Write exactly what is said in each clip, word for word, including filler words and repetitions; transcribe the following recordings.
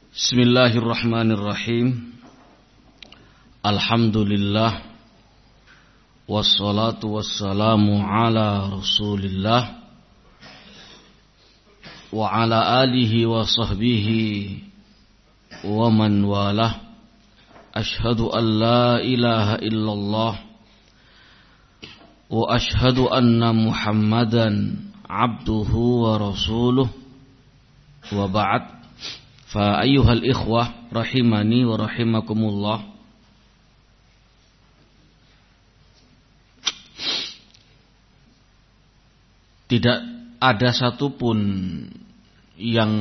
Bismillahirrahmanirrahim. Alhamdulillah. Wassalatu wassalamu ala Rasulillah wa ala alihi wa sahbihi wa man walah. Ashhadu an la ilaha illallah wa ashhadu anna Muhammadan abduhu wa rasuluh. Wa ba'd. Fa ayyuhal ikhwah rahimani wa rahimakumullah. Tidak ada satupun yang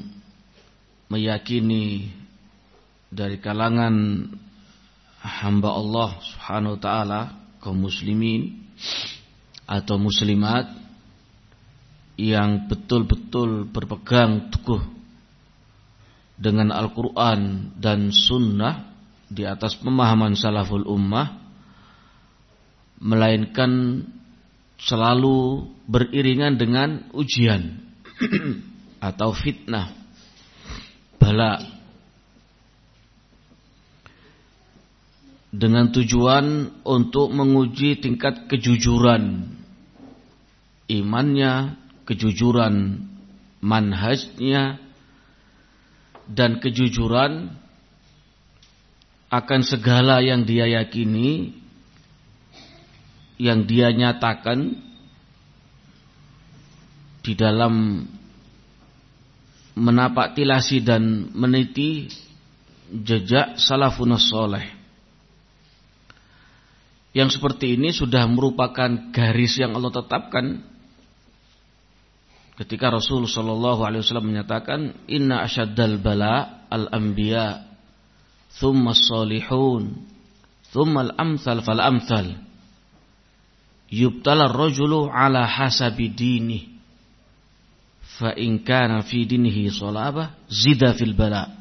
meyakini dari kalangan hamba Allah Subhanahu wa taala, kaum muslimin atau muslimat yang betul-betul berpegang teguh dengan Al-Quran dan Sunnah di atas pemahaman salaful ummah, melainkan selalu beriringan dengan ujian atau fitnah, bala, dengan tujuan untuk menguji tingkat kejujuran imannya, kejujuran manhajnya, dan kejujuran akan segala yang dia yakini, yang dia nyatakan di dalam menapak tilasi dan meniti jejak salafun saleh. Yang seperti ini sudah merupakan garis yang Allah tetapkan ketika Rasul sallallahu alaihi wasallam menyatakan, inna asyaddal bala al-anbiya thumma as-salihun thumma al-amthal fal-amthal yubtala ar-rajulu ala hasabi dinih fa in kana fi dinihi salabah zida fil bala.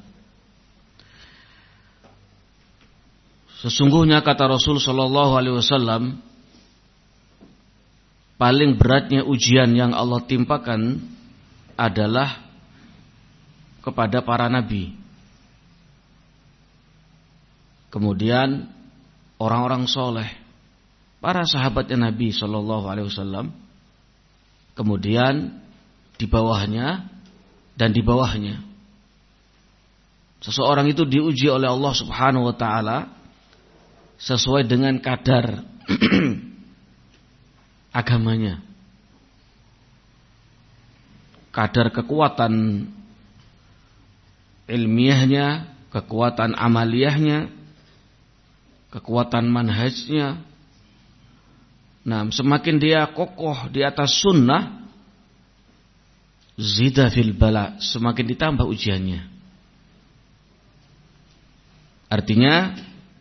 Sesungguhnya kata Rasul sallallahu alaihi wasallam, paling beratnya ujian yang Allah timpakan adalah kepada para nabi. Kemudian orang-orang soleh, para sahabatnya Nabi Shallallahu Alaihi Wasallam. Kemudian di bawahnya dan di bawahnya. Seseorang itu diuji oleh Allah Subhanahu Wa Taala sesuai dengan kadar agamanya, kadar kekuatan ilmiahnya, kekuatan amaliyahnya, kekuatan manhajnya. Nah, semakin dia kokoh di atas sunnah, zida fil bala, semakin ditambah ujiannya. Artinya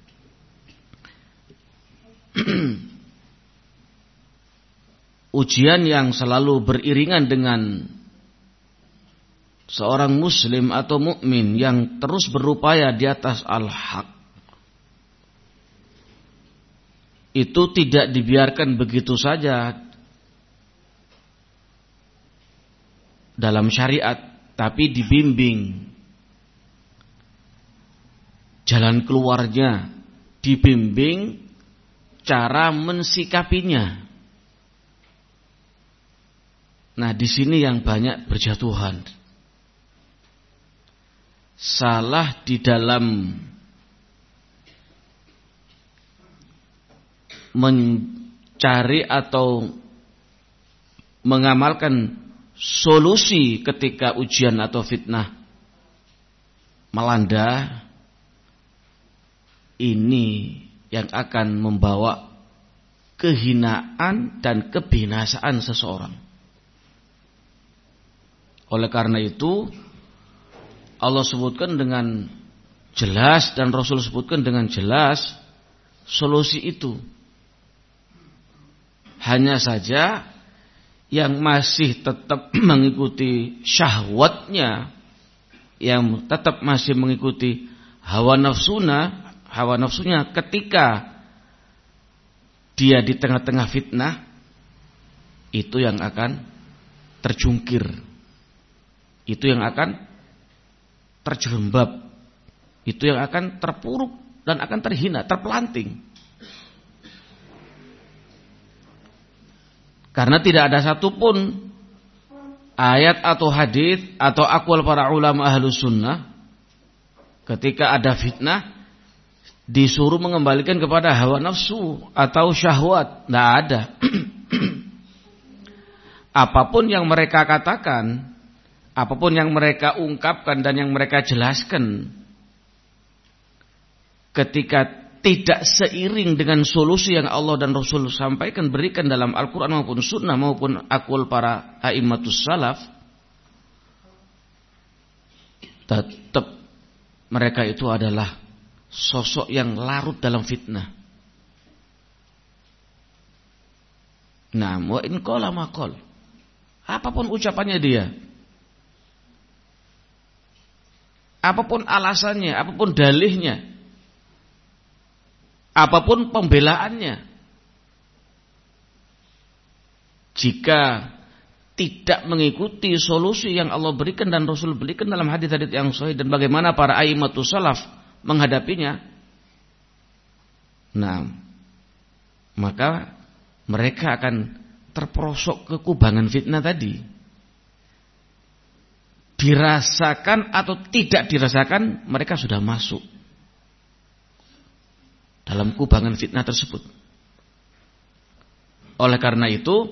ujian yang selalu beriringan dengan seorang muslim atau mukmin yang terus berupaya di atas al-haq, itu tidak dibiarkan begitu saja dalam syariat, tapi dibimbing jalan keluarnya, dibimbing cara mensikapinya. Nah, di sini yang banyak berjatuhan, salah di dalam mencari atau mengamalkan solusi ketika ujian atau fitnah melanda. Ini yang akan membawa kehinaan dan kebinasaan seseorang. Oleh karena itu Allah sebutkan dengan jelas dan Rasul sebutkan dengan jelas solusi itu. Hanya saja yang masih tetap mengikuti syahwatnya, yang tetap masih mengikuti hawa nafsuna, hawa nafsunya ketika dia di tengah-tengah fitnah, itu yang akan terjungkir, itu yang akan terjerembab, itu yang akan terpuruk dan akan terhina, terpelanting. Karena tidak ada satupun ayat atau hadis atau aqwal para ulama ahlus sunnah ketika ada fitnah disuruh mengembalikan kepada hawa nafsu atau syahwat. Tidak ada. Apapun yang mereka katakan, apapun yang mereka ungkapkan dan yang mereka jelaskan, ketika tidak seiring dengan solusi yang Allah dan Rasul sampaikan, berikan dalam Al-Quran maupun Sunnah maupun aqwal para a'immatus salaf, tetap mereka itu adalah sosok yang larut dalam fitnah. Nah, wa in qala maqal, apapun ucapannya dia, apapun alasannya, apapun dalihnya, apapun pembelaannya, jika tidak mengikuti solusi yang Allah berikan dan Rasul berikan dalam hadis-hadis yang sahih dan bagaimana para a'immatus salaf menghadapinya, nah, maka mereka akan terperosok ke kubangan fitnah tadi. Dirasakan atau tidak dirasakan, mereka sudah masuk dalam kubangan fitnah tersebut. Oleh karena itu,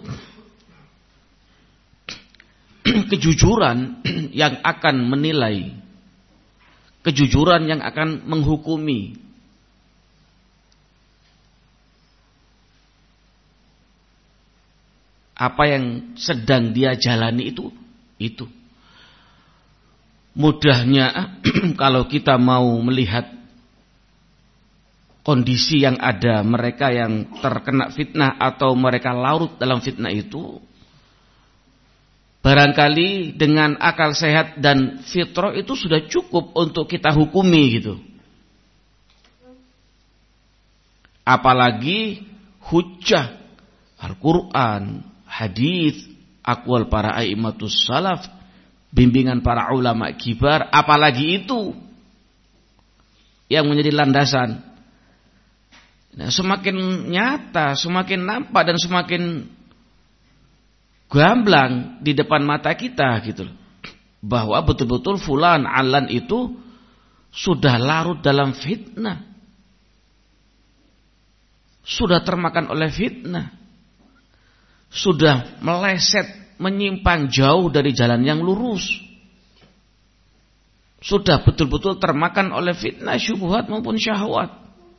kejujuran yang akan menilai, kejujuran yang akan menghukumi apa yang sedang dia jalani itu, itu. Mudahnya kalau kita mau melihat kondisi yang ada, mereka yang terkena fitnah atau mereka larut dalam fitnah itu, barangkali dengan akal sehat dan fitrah itu sudah cukup untuk kita hukumi gitu. Apalagi hujjah Al-Quran, hadis, aqwal para a'immatus salaf, bimbingan para ulama kibar, apalagi itu yang menjadi landasan. Nah, semakin nyata, semakin nampak dan semakin gamblang di depan mata kita gitu loh, bahwa betul-betul fulan alan itu sudah larut dalam fitnah, sudah termakan oleh fitnah, sudah meleset, menyimpang jauh dari jalan yang lurus, sudah betul-betul termakan oleh fitnah, syubhat maupun syahwat.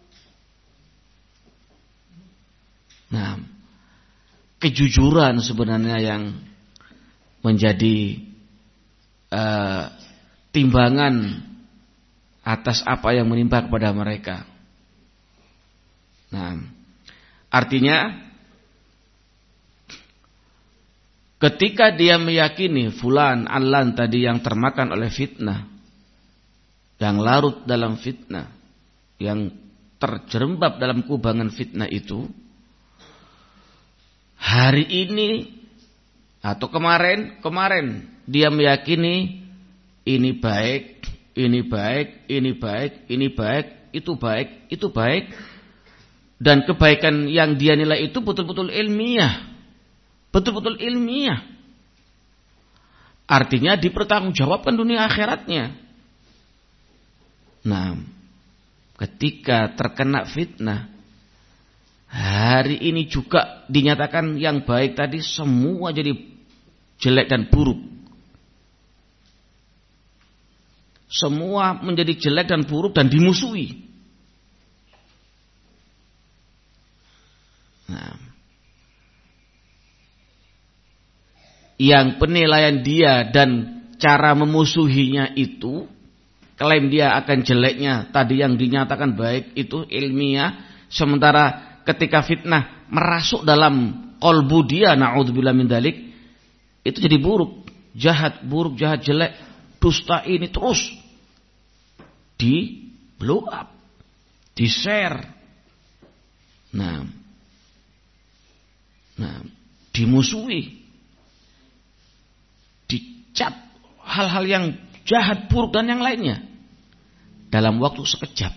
Nah, kejujuran sebenarnya yang menjadi uh, timbangan atas apa yang menimpa kepada mereka. Nah, artinya ketika dia meyakini fulan alan tadi yang termakan oleh fitnah, yang larut dalam fitnah, yang terjerembab dalam kubangan fitnah itu, hari ini atau kemarin, kemarin dia meyakini ini baik, ini baik, ini baik, ini baik, itu baik, itu baik, dan kebaikan yang dia nilai itu betul-betul ilmiah, betul-betul ilmiah. Artinya dipertanggungjawabkan dunia akhiratnya. Nah, ketika terkena fitnah, hari ini juga dinyatakan yang baik tadi semua jadi jelek dan buruk. Semua menjadi jelek dan buruk dan dimusuhi. Nah, yang penilaian dia dan cara memusuhinya itu, klaim dia akan jeleknya tadi yang dinyatakan baik itu ilmiah, sementara ketika fitnah merasuk dalam qalbu dia, na'udzubillah min dzalik, itu jadi buruk, jahat, buruk, jahat, jelek, dusta, ini terus di blow up, di share, nah, nah, dimusuhi, dicap hal-hal yang jahat, buruk dan yang lainnya dalam waktu sekejap.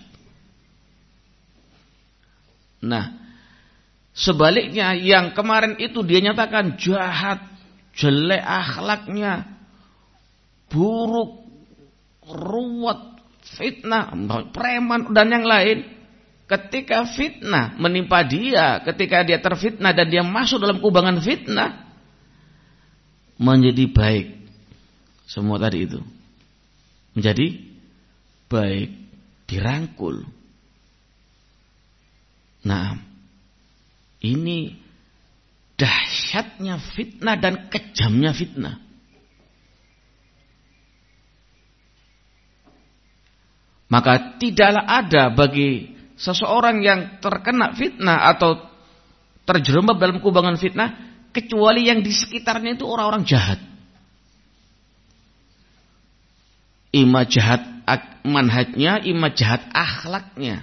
Nah, sebaliknya yang kemarin itu dia nyatakan jahat, jelek akhlaknya, buruk, ruwet, fitnah, preman dan yang lain. Ketika fitnah menimpa dia, ketika dia terfitnah dan dia masuk dalam kubangan fitnah, menjadi baik. Semua tadi itu menjadi baik, dirangkul. Nah, ini dahsyatnya fitnah dan kejamnya fitnah. Maka tidaklah ada bagi seseorang yang terkena fitnah atau terjerembab dalam kubangan fitnah kecuali yang di sekitarnya itu orang-orang jahat. Ima jahat manhajnya, ima jahat akhlaknya.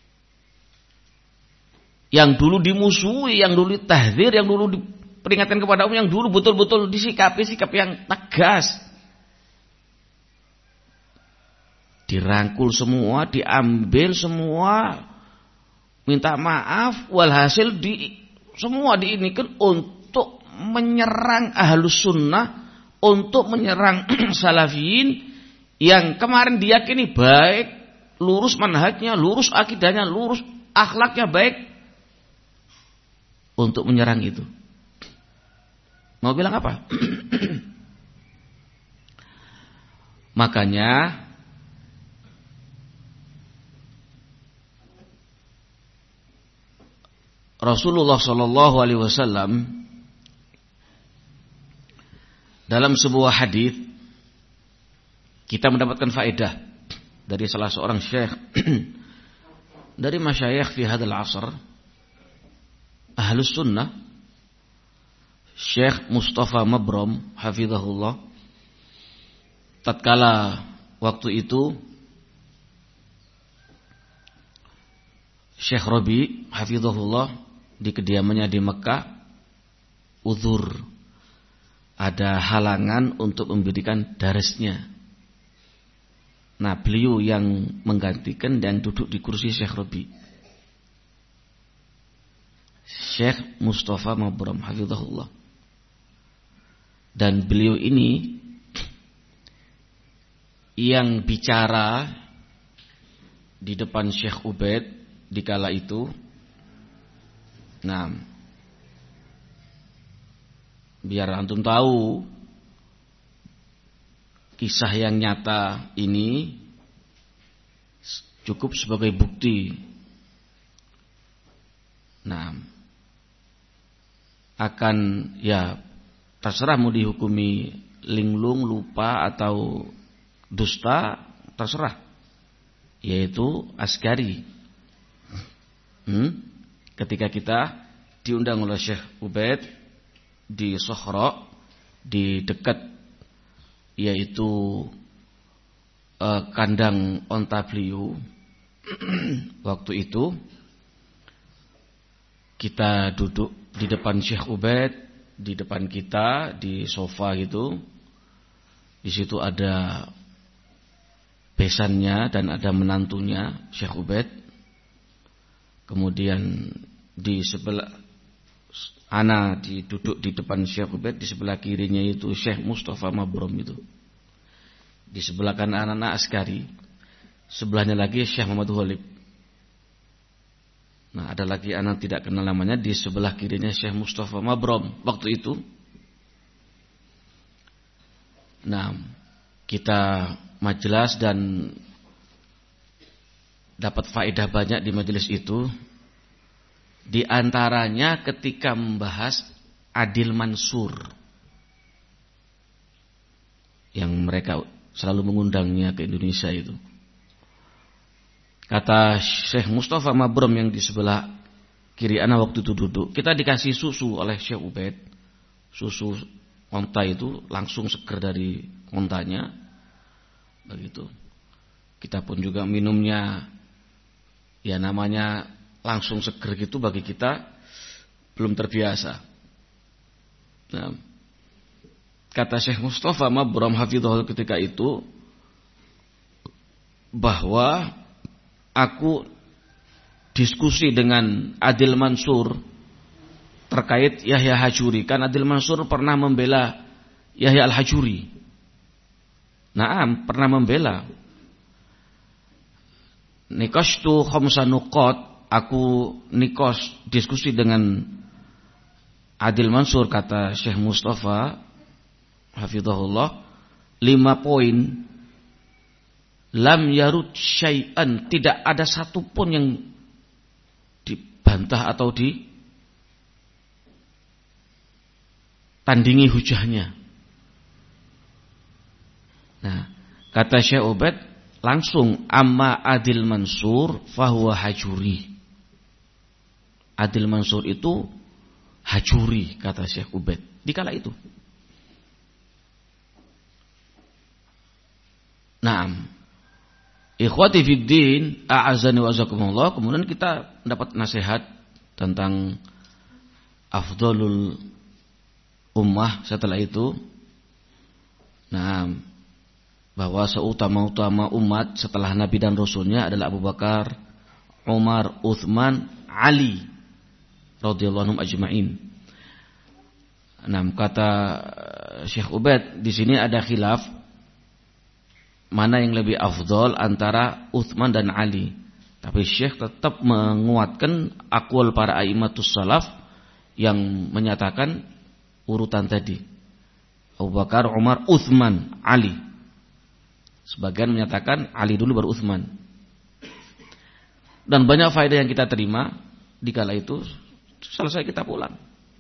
Yang dulu dimusuhi, yang dulu tahdzir, yang dulu diperingatkan kepada umum, yang dulu betul-betul disikapi sikap yang tegas. Dirangkul semua, diambil semua, minta maaf, walhasil di semua diinikan untuk menyerang ahlus sunnah, untuk menyerang salafiyin yang kemarin diyakini baik, lurus manhajnya, lurus akidahnya, lurus akhlaknya baik, untuk menyerang itu. Mau bilang apa? Makanya Rasulullah Shallallahu Alaihi Wasallam dalam sebuah hadis kita mendapatkan faedah dari salah seorang syekh dari masyayikh fi hadzal asr ahlus sunnah, Syekh Mustafa Mabrom hafizahullah. Tatkala waktu itu Syekh Rabi hafizahullah di kediamannya di Mekah, uzur, ada halangan untuk memberikan darsnya. Nah, beliau yang menggantikan dan duduk di kursi Syekh Rabi, Syekh Mustafa Mabrom hafizahullah. Dan beliau ini yang bicara di depan Syekh Ubaid di kala itu. Nah, biar antum tahu kisah yang nyata ini cukup sebagai bukti. Nah, akan ya terserah mau dihukumi linglung, lupa atau dusta, terserah. Yaitu Askari. Hmm? Ketika kita diundang oleh Syekh Ubaid di Sokhra, di dekat yaitu eh, kandang onta beliau, waktu itu kita duduk di depan Syekh Ubaid, di depan kita di sofa gitu. Di situ ada besannya dan ada menantunya Syekh Ubaid. Kemudian di sebelah ana duduk di depan Syekh Ubaid, di sebelah kirinya itu Syekh Mustafa Mabrom itu. Di sebelah kanan anak Askari, sebelahnya lagi Syekh Muhammad Ghalib. Nah, ada lagi anak tidak kenal namanya, di sebelah kirinya Syekh Mustafa Mabrom waktu itu. Nah, kita majelis dan dapat faedah banyak di majelis itu. Di antaranya ketika membahas Adil Mansur, yang mereka selalu mengundangnya ke Indonesia itu. Kata Syekh Mustafa Mabrom yang di sebelah kiri ana waktu itu duduk, kita dikasih susu oleh Syekh Ubaid. Susu onta itu langsung seger dari ontanya. Begitu. Kita pun juga minumnya ya namanya langsung seger gitu, bagi kita belum terbiasa. Nah, kata Syekh Mustafa Mabrom hafizahullah ketika itu, bahwa aku diskusi dengan Adil Mansur terkait Yahya Hajuri. Kan Adil Mansur pernah membela Yahya Al-Hajuri. Naam, pernah membela. Nikoshtu khamsa nuqat, aku nikos diskusi dengan Adil Mansur, kata Syekh Mustafa hafizahullah, lima poin. Lam yarud syai'an, tidak ada satupun yang dibantah atau ditandingi hujahnya. Nah, kata Syekh Ubaid langsung, amma Adil Mansur fahuwa hajuri. Adil Mansur itu hajuri, kata Syekh Ubaid dikala itu. Naam. Ikhwati fiddin, a'azani wa azakumullah. Kemudian kita mendapat nasihat tentang afdalul ummah setelah itu. Naam, bahwa seutama-utama umat setelah Nabi dan Rasulnya adalah Abu Bakar, Umar, Uthman, Ali radhiyallahu anhum ajma'in. Nah, kata Syekh Ubaid, di sini ada khilaf mana yang lebih afdal antara Uthman dan Ali. Tapi Syekh tetap menguatkan aqwal para a'immatus salaf yang menyatakan urutan tadi. Abu Bakar, Umar, Uthman, Ali. Sebagian menyatakan Ali dulu baru Uthman. Dan banyak faedah yang kita terima di kala itu. Selesai kita pulang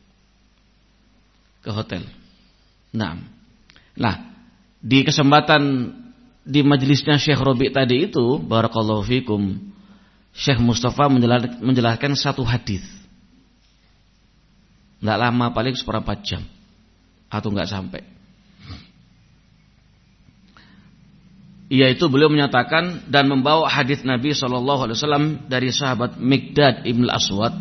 ke hotel. Nah, nah di kesempatan di majelisnya Syekh Robi tadi itu, barakallahu fikum, Syekh Mustafa menjelaskan satu hadis. Nggak lama, paling seperempat jam atau nggak sampai. Yaitu beliau menyatakan dan membawa hadis Nabi shallallahu alaihi wasallam dari sahabat Miqdad ibn al-Aswad,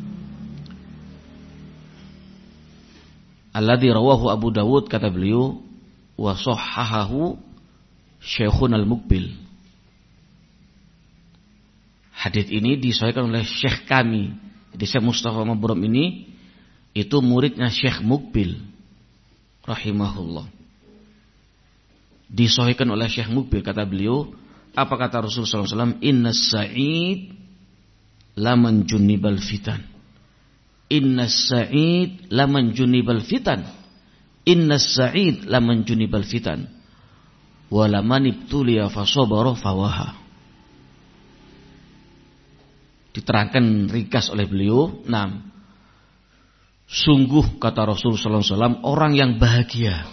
alladzi rawahu Abu Dawud, kata beliau, wa sahhahahu Syekhun al-Muqbil. Hadis ini disahihkan oleh Syekh kami, jadi Syekh Mustafa Mabrum ini itu muridnya Syekh Muqbil rahimahullah. Disahihkan oleh Syekh Muqbil, kata beliau, apa kata Rasulullah sallallahu alaihi wasallam, innas sa'id laman junibal fitan. Innas sa'id laman junibal fitan. Innas sa'id laman junibal fitan. Walaman ibtuliya fasabara fawaha. Diterangkan ringkas oleh beliau, enam. Sungguh, kata Rasulullah sallallahu alaihi wasallam, orang yang bahagia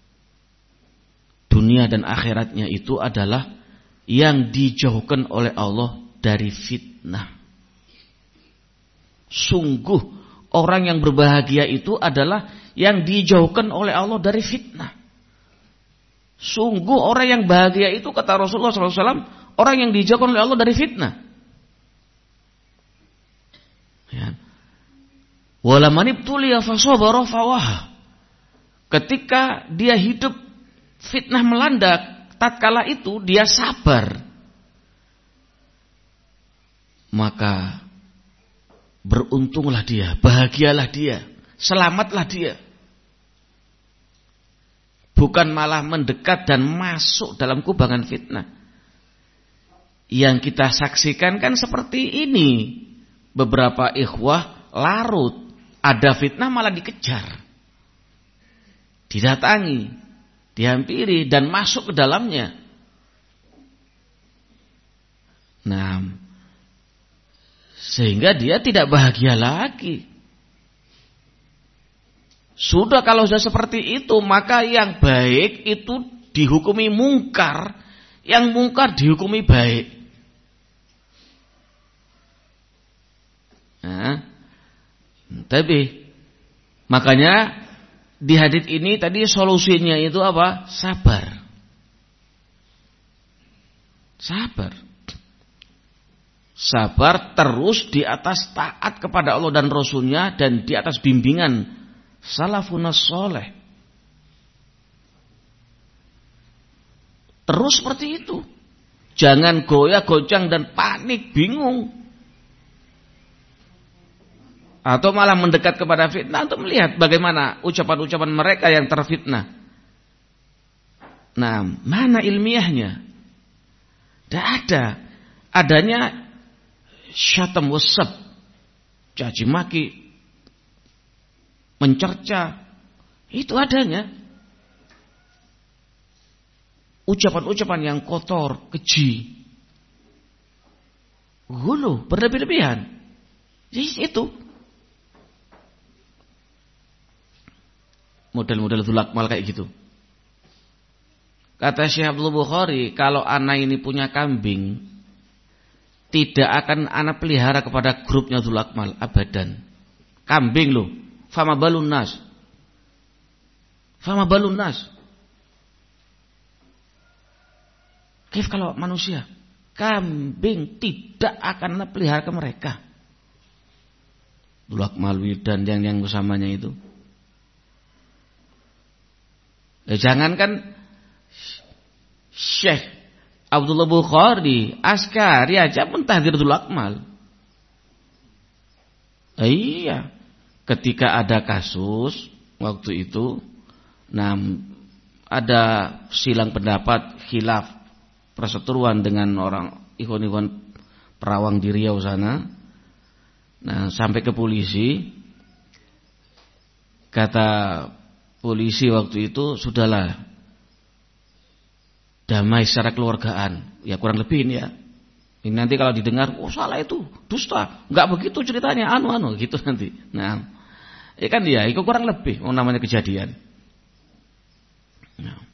dunia dan akhiratnya itu adalah yang dijauhkan oleh Allah dari fitnah. Sungguh orang yang berbahagia itu adalah yang dijauhkan oleh Allah dari fitnah. Sungguh orang yang bahagia itu, kata Rasulullah sallallahu alaihi wasallam, orang yang dijauhkan oleh Allah dari fitnah. Ya. Wala man ibtuliya fasabara fawaha. Ketika dia hidup fitnah melanda, tatkala itu dia sabar, maka beruntunglah dia, bahagialah dia, selamatlah dia. Bukan malah mendekat dan masuk dalam kubangan fitnah. Yang kita saksikan kan seperti ini. Beberapa ikhwah larut, ada fitnah malah dikejar, didatangi, dihampiri dan masuk ke dalamnya. Nah, sehingga dia tidak bahagia lagi. Sudah, kalau sudah seperti itu, maka yang baik itu dihukumi mungkar, yang mungkar dihukumi baik. Nah, tapi makanya di hadits ini tadi solusinya itu apa? Sabar. Sabar. Sabar terus di atas taat kepada Allah dan Rasulnya, dan di atas bimbingan salafun sholeh. Terus seperti itu. Jangan goyah, goncang dan panik, bingung. Atau malah mendekat kepada fitnah untuk melihat bagaimana ucapan-ucapan mereka yang terfitnah. Nah, mana ilmiahnya? Tidak ada. Adanya syatam wasab, caci maki, mencerca, itu adanya. Ucapan-ucapan yang kotor, keji, gulu, berlebih-lebihan. Itu model-model dzulakmal kayak gitu. Kata Syekh Abdul Bukhari, kalau anak ini punya kambing, tidak akan anak pelihara kepada grupnya dzulakmal abadan. Kambing loh, fama balun nas. Fama balun nas. Kif kalau manusia, kambing tidak akan anak pelihara ke mereka. Dzulakmal dan yang yang bersamanya itu. Ya, jangankan Syekh Abdullah Bukhari, Askari aja pun tahdzir dzulakmal. Iya, ketika ada kasus waktu itu, nah ada silang pendapat, khilaf, perseteruan dengan orang ikhwan-ikhwan perawang di Riau sana. Nah, sampai ke polisi. Kata polisi waktu itu, sudahlah, damai secara keluargaan. Ya kurang lebih ini ya. Ini nanti kalau didengar, oh salah itu, dusta. Enggak begitu ceritanya, anu-anu gitu nanti. Nah, ya kan dia, itu kurang lebih oh, namanya kejadian. Nah,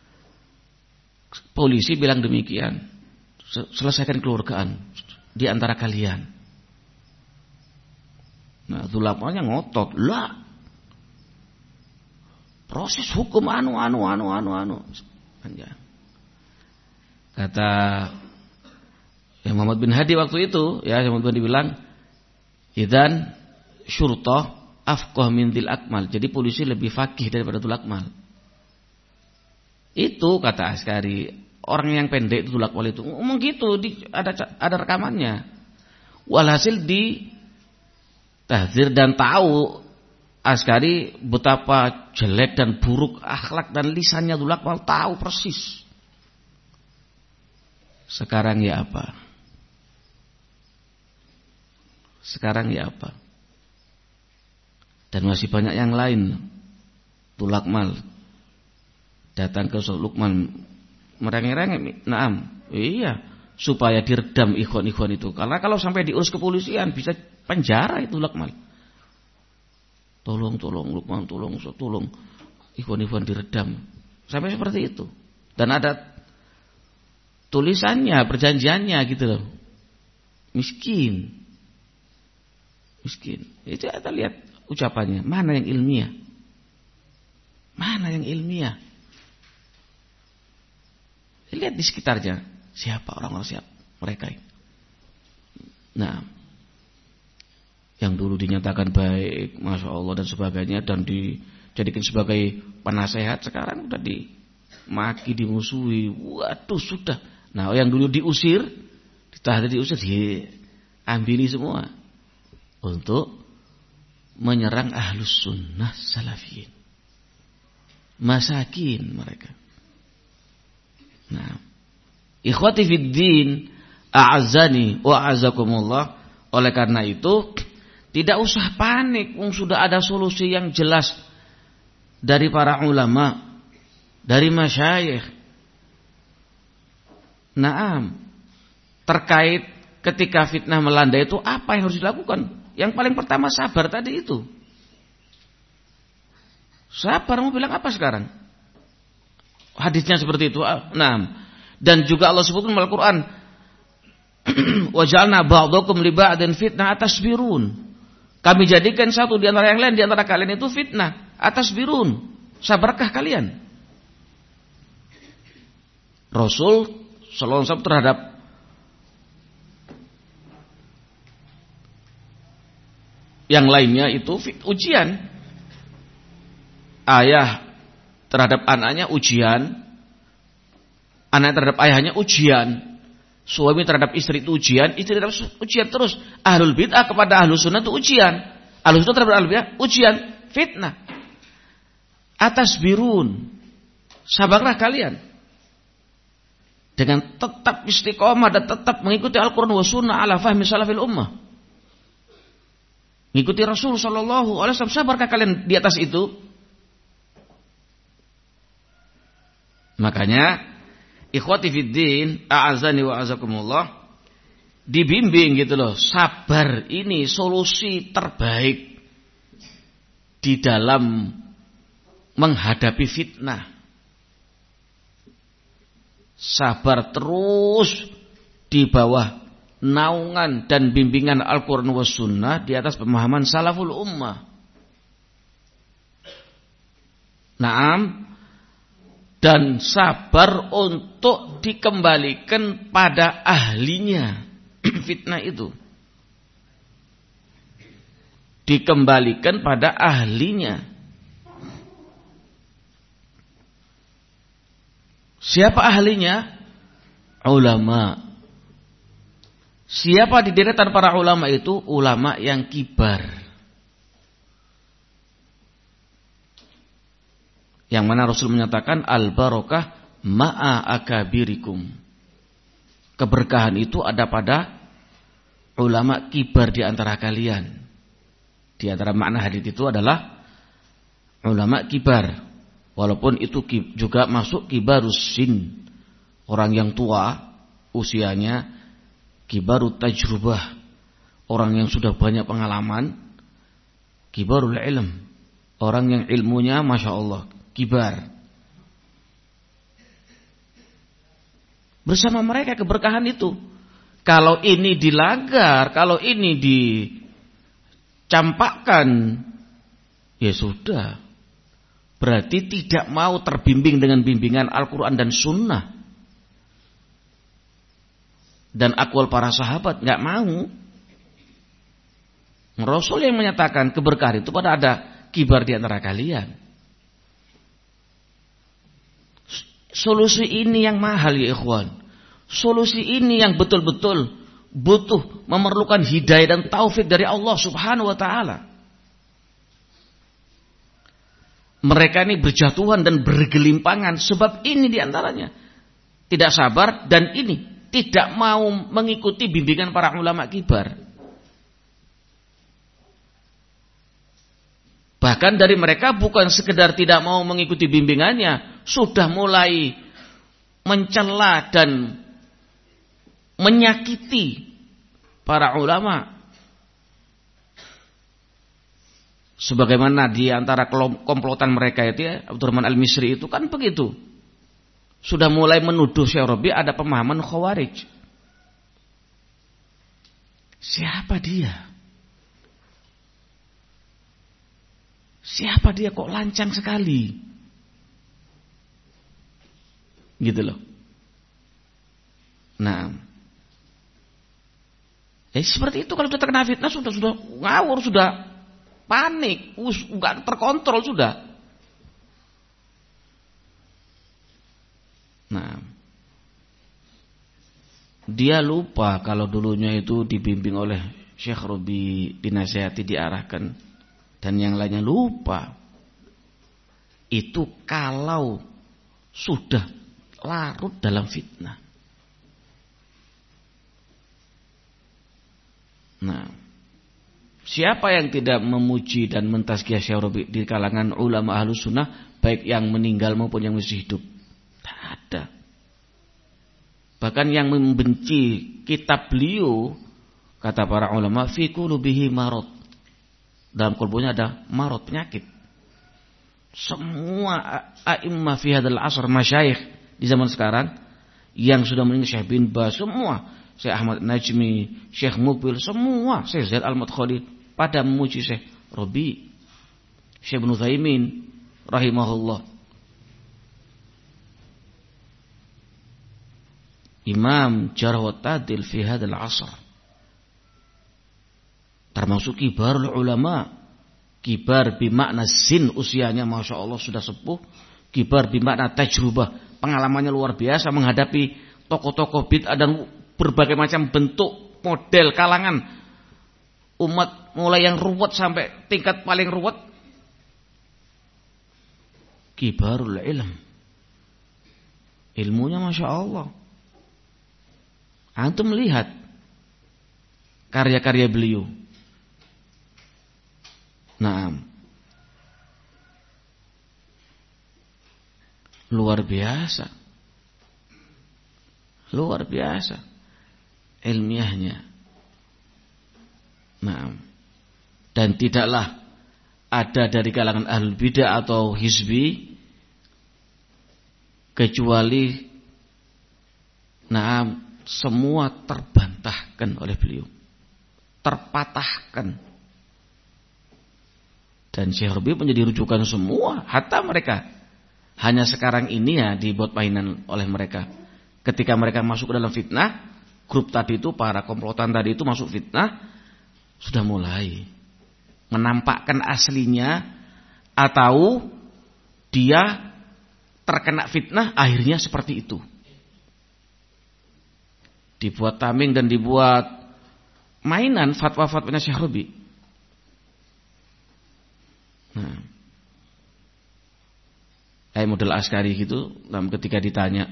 polisi bilang demikian, selesaikan keluargaan di antara kalian. Nah, dzulakmalnya ngotot, lah. Proses hukum anu anu anu anu anu. Kata ya Muhammad bin Hadi waktu itu, ya Muhammad bin Hadi bilang, "Idzan syurtah afqah min dzil akmal." Jadi polisi lebih fakih daripada dzulakmal. Itu kata Askari, orang yang pendek itu dzulakmal itu ngomong gitu, di, ada ada rekamannya. Walhasil di tahdzir dan tahu Askari betapa jelek dan buruk akhlak dan lisannya dzulakmal, tahu persis. Sekarang ya apa? Sekarang ya apa? Dan masih banyak yang lain. Dzulakmal datang ke Lukman merengek-rengek, naam, iya, supaya diredam ikhwan-ikhwan itu. Karena kalau sampai diurus kepolisian bisa penjara itu dzulakmal. Tolong, tolong, Lukman, tolong, tolong, ikhwan-ikhwan diredam. Sampai seperti itu. Dan ada tulisannya, perjanjiannya gitu loh. Miskin. Miskin. Itu kita lihat ucapannya. Mana yang ilmiah? Mana yang ilmiah? Lihat di sekitarnya. Siapa orang-orang siapa? Mereka. Nah, yang dulu dinyatakan baik, Masya Allah dan sebagainya, dan dijadikan sebagai penasehat, sekarang udah dimaki, dimusuhi. Waduh, sudah. Nah, yang dulu diusir, ditahdir diusir, diambili semua untuk menyerang ahlus sunnah salafiyin, masakin mereka. Nah, ikhwati fid din, a'azzani wa a'azzakumullah. Oleh karena itu, tidak usah panik, sudah ada solusi yang jelas dari para ulama, dari masyayikh. Naam, terkait ketika fitnah melanda itu apa yang harus dilakukan? Yang paling pertama sabar tadi itu. Sabar, mau bilang apa sekarang? Hadisnya seperti itu. Naam. Dan juga Allah sebutkan dalam Al-Qur'an, wa ja'alna ba'dakum li ba'din fitnah atasbirun. Kami jadikan satu di antara yang lain, di antara kalian itu fitnah. Atas birun, sabarkah kalian? Rasul sallallahu alaihi wasallam terhadap yang lainnya itu ujian. Ayah terhadap anaknya ujian, anak terhadap ayahnya ujian. Suami terhadap istri itu ujian, istri terhadap ujian terus. Ahlul bid'ah kepada ahlus sunnah itu ujian. Ahlus sunnah terhadap ahlul bid'ah ujian, fitnah. Atas birun, sabarlah kalian dengan tetap istiqomah dan tetap mengikuti Al-Quran wa sunnah ala fahmi salafil ummah. Mengikuti Rasul sallallahu alaihi wasallam. Sabarkah kalian di atas itu? Makanya ikhwati fiddin, a'azani wa azakumullah, dibimbing gitu loh. Sabar ini solusi terbaik di dalam menghadapi fitnah. Sabar terus di bawah naungan dan bimbingan Al-Quran wa sunnah di atas pemahaman salaful ummah. Naam. Dan sabar untuk dikembalikan pada ahlinya fitnah itu. Dikembalikan pada ahlinya. Siapa ahlinya? Ulama. Siapa di deretan para ulama itu? Ulama yang kibar. Yang mana Rasul menyatakan al-barakah ma'a akabirikum. Keberkahan itu ada pada ulama kibar di antara kalian. Di antara makna hadis itu adalah ulama kibar. Walaupun itu juga masuk kibarus sin. Orang yang tua usianya, kibarut tajrubah. Orang yang sudah banyak pengalaman, kibarul ilm. Orang yang ilmunya Masya Allah kibar. Bersama mereka keberkahan itu. Kalau ini dilanggar, kalau ini dicampakkan, ya sudah. Berarti tidak mau terbimbing dengan bimbingan Al-Quran dan Sunnah. Dan akwal para sahabat, gak mau. Rasul yang menyatakan keberkahan itu pada ada kibar di antara kalian. Solusi ini yang mahal ya ikhwan. Solusi ini yang betul-betul butuh memerlukan hidayah dan taufik dari Allah subhanahu wa ta'ala. Mereka ini berjatuhan dan bergelimpangan sebab ini diantaranya. Tidak sabar dan ini tidak mau mengikuti bimbingan para ulama kibar. Bahkan dari mereka bukan sekedar tidak mau mengikuti bimbingannya, sudah mulai mencela dan menyakiti para ulama. Sebagaimana di antara komplotan mereka itu ya, Abdurrahman Al-Misri itu kan begitu. Sudah mulai menuduh Syekh Rabi ada pemahaman Khawarij. Siapa dia? Siapa dia kok lancang sekali? Gitu loh. Nah, eh seperti itu kalau sudah terkena fitnah sudah sudah ngawur, sudah panik, nggak terkontrol sudah. Nah, dia lupa kalau dulunya itu dibimbing oleh Syekh Rabi, dinasihati, diarahkan. Dan yang lainnya lupa. Itu kalau sudah larut dalam fitnah. Nah, siapa yang tidak memuji dan mentazkiyah Syekh Rabi di kalangan ulama ahlus sunnah, baik yang meninggal maupun yang masih hidup? Tak ada. Bahkan yang membenci kitab beliau, kata para ulama, fi qulubihi marad. Dalam kalbunya ada marad, penyakit. Semua a'immah fi hadzal asr, masyayikh di zaman sekarang yang sudah meninggal, Syekh bin Baz, semua, Syekh Ahmad Najmi, Syekh Mubil, semua, Syekh Zaid Al-Madkhali pada memuji Syekh Rabi, Syekh Ibnu Utsaimin rahimahullah. Imam jarh wa ta'dil fi hadzal asr. Termasuk kibarul ulama. Kibar bimakna sin, usianya Masya Allah sudah sepuh. Kibar bimakna tajrubah, pengalamannya luar biasa menghadapi tokoh-tokoh bid'ah dan berbagai macam bentuk, model, kalangan umat, mulai yang ruwet sampai tingkat paling ruwet. Kibarul ilm, ilmunya Masya Allah. Antum melihat karya-karya beliau. Nah, luar biasa, luar biasa ilmiahnya. Nah, dan tidaklah ada dari kalangan ahlul bidah atau hizbi kecuali, nah, semua terbantahkan oleh beliau, terpatahkan. Dan Syekh Rabi menjadi rujukan semua, hatta mereka hanya sekarang ini ya dibuat mainan oleh mereka. Ketika mereka masuk ke dalam fitnah, grup tadi itu, para komplotan tadi itu masuk fitnah, sudah mulai menampakkan aslinya, atau dia terkena fitnah akhirnya seperti itu. Dibuat tameng dan dibuat mainan fatwa-fatwanya Syekh Rabi. Nah, kayak model Askari gitu, ketika ditanya,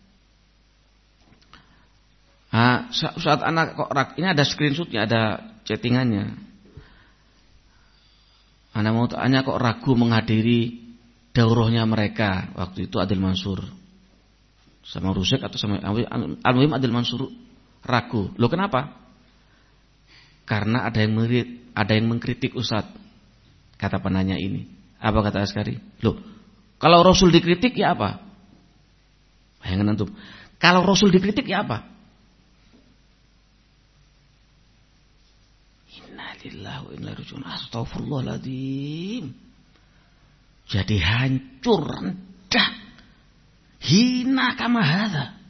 ah, saat anak kok rak, ini ada screenshotnya, ada chattingannya. Anak mau tanya kok ragu menghadiri daurahnya mereka. Waktu itu Adil Mansur sama Rusek atau sama Al-Muhim Adil Mansur ragu. Loh kenapa? Karena ada yang mengkritik, ada yang mengkritik Ustadz. Kata penanya ini. Apa kata Askari? Loh, kalau Rasul dikritik ya apa? Bayangkan antum. Kalau Rasul dikritik ya apa? Innalillahi wa inna ilaihi raji'un. Astagfirullahaladzim. Jadi hancur, rendah, hina kama hadza.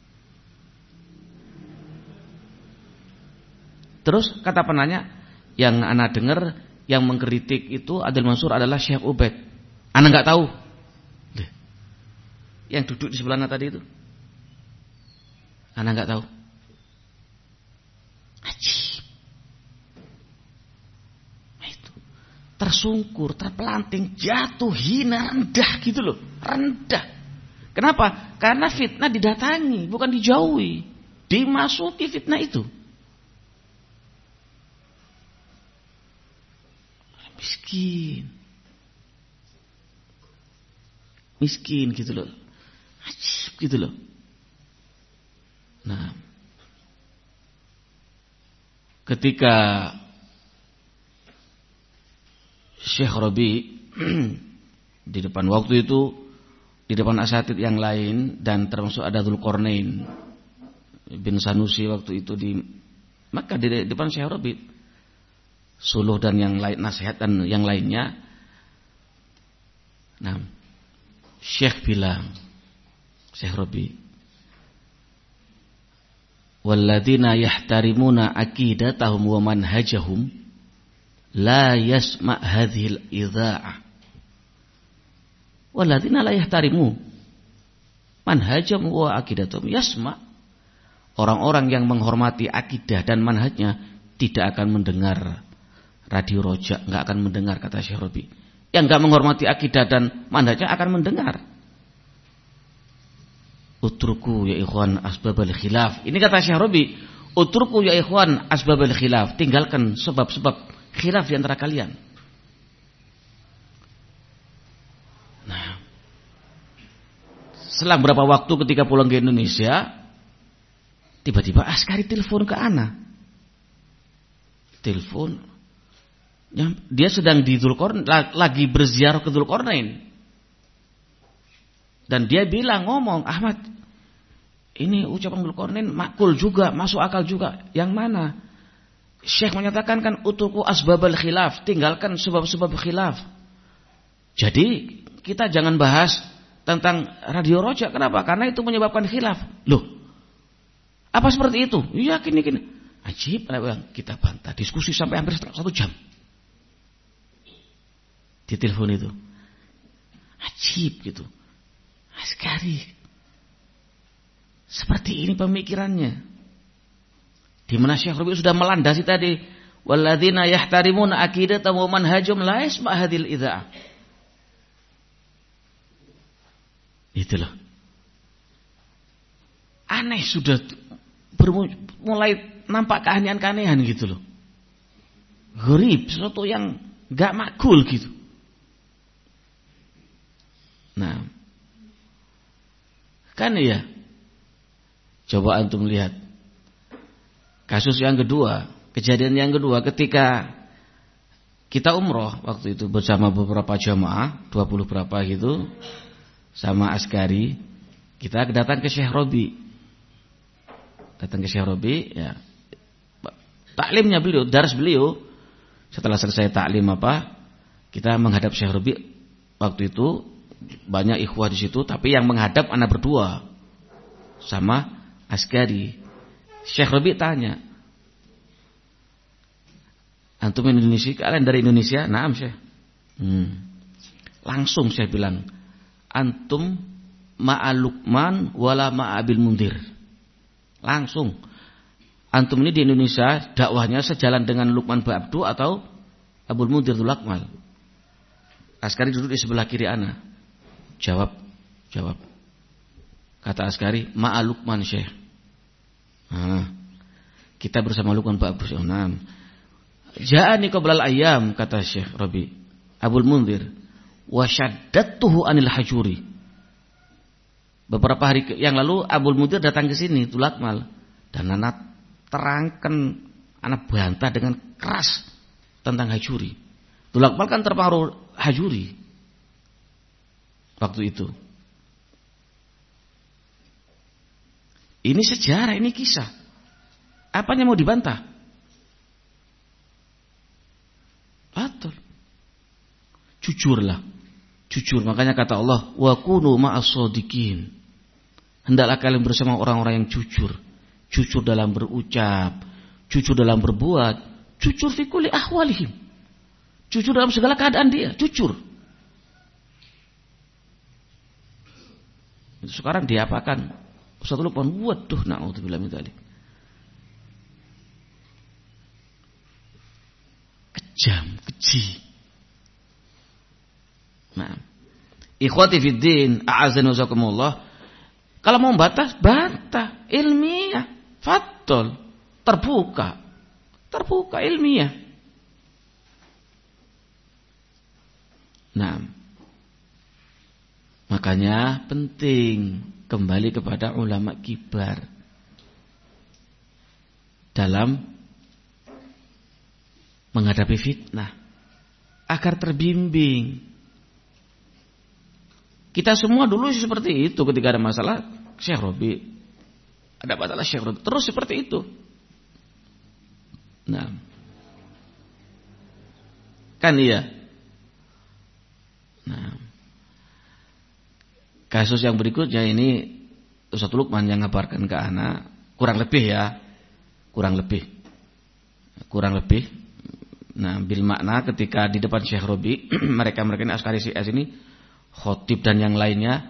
Terus kata penanya, yang ana dengar yang mengkritik itu Adil Mansur adalah Syekh Ubaid. Ana enggak tahu. Yang duduk di sebelahnya tadi itu. Ana enggak tahu. Ajib. Itu. Tersungkur, terpelanting, jatuh, hina, rendah gitu loh. Rendah. Kenapa? Karena fitnah didatangi, bukan dijauhi. Dimasuki fitnah itu. Miskin. Miskin gitu loh. Ajib gitu loh. Nah, ketika Syekh Rabi di depan waktu itu, di depan asatid yang lain, dan termasuk ada Dzulqarnain bin Sanusi waktu itu di Makkah di depan Syekh Rabi, Suluh dan yang lain, nasihat dan yang lainnya. Nah, Syekh bilang, Syekh Rabi, walladzina yahtarimuna aqidatahum wa manhajahum la yasma' hadhil idza'ah. Walladzina la yahtarimu manhajahum wa aqidatahum yasma'. Orang-orang yang menghormati akidah dan manhajnya tidak akan mendengar Radio Roja, enggak akan mendengar, kata Syekh Rabi. Yang enggak menghormati akidah dan manhajnya akan mendengar. Utruku ya ikhwan asbabal khilaf. Ini kata Syekh Rabi, utruku ya ikhwan asbabal khilaf. Tinggalkan sebab-sebab khilaf di antara kalian. Nah, selang berapa waktu ketika pulang ke Indonesia, tiba-tiba Askari telepon ke ana. Telepon, dia sedang di Dzulqarnain, lagi berziarah ke Dzulqarnain. Dan dia bilang, ngomong, Ahmad, ini ucapan Dzulqarnain makul juga, masuk akal juga. Yang mana? Syekh menyatakan kan utuku asbabal khilaf, tinggalkan sebab-sebab khilaf. Jadi kita jangan bahas tentang Radio Roja. Kenapa? Karena itu menyebabkan khilaf. Loh, apa seperti itu? Iya, gini gini. Ajib, kita bantah, diskusi sampai hampir satu jam. Di telepon itu. Ajib gitu. Askari. Seperti ini pemikirannya. Di mana Syekh Rabi sudah melandasi tadi, walladzina yahtarimuna aqidatahum wa manhajum la yasma' hadhil idza'ah. Itulah. Aneh sudah bermu- mulai nampak keanehan-keanehan gitu loh. Gharib, sesuatu yang enggak makul gitu. Nah, kan ya. Coba antum lihat kasus yang kedua, kejadian yang kedua ketika kita umroh waktu itu bersama beberapa jamaah, dua puluh berapa gitu, sama askari, kita datang ke Syekh Rabi. Datang ke Syekh Rabi, ya. Taklimnya beliau, daras beliau. Setelah selesai taklim apa, kita menghadap Syekh Rabi. Waktu itu banyak ikhwah di situ, tapi yang menghadap anak berdua sama askari. Syekh Rabi tanya, antum Indonesia, kalian dari Indonesia? Naam Syekh. Hmm. Langsung saya bilang, antum ma'a Luqman wala ma'a Abil Mundir. Langsung. Antum ini di Indonesia dakwahnya sejalan dengan Luqman bin Abdu atau Abul Mundir Dzulakmal. Askari duduk di sebelah kiri ana. Jawab, jawab. Kata askari, ma'a Luqman Syekh. Nah, kita bersama Luqman bin Abdu. Nah, ja'ani qablal ayyam, kata Syekh Rabi, Abul Mundir, wa syaddatuhu anil hajuri. Beberapa hari yang lalu Abul Mundir datang ke sini Dzulakmal, dan anak terangkan, anak bantah dengan keras tentang hajuri. Dzulakmal kan terpengaruh hajuri waktu itu. Ini sejarah, ini kisah. Apanya mau dibantah? Betul. Jujurlah. Jujur. Makanya kata Allah, wa kunu ma'as shadiqin. Hendaklah kalian bersama orang-orang yang jujur. Jujur dalam berucap, jujur dalam berbuat, jujur fi kulli ahwalihim. Jujur dalam segala keadaan dia, jujur. Itu sekarang diapakan? Ustaz Luqman, waduh, na'udzubillah min dzalik. Kejam, keji. Nah, ikhwati fid din, a'azzani wasakumullah. Kalau mau bantah, bantah, ilmiah, fatul, terbuka, terbuka ilmiah. Nah, makanya penting kembali kepada ulama kibar dalam menghadapi fitnah agar terbimbing. Kita semua dulu seperti itu ketika ada masalah Syekh Rabi, ada masalah Syekh Rabi, terus seperti itu. Nah, kan iya. Nah, kasus yang berikutnya ini Ustaz Luqman yang ngabarkan ke anak, kurang lebih ya, kurang lebih, kurang lebih. Nah, bil makna ketika di depan Syekh Rabi, mereka-mereka ini askari C S ini, khotib dan yang lainnya,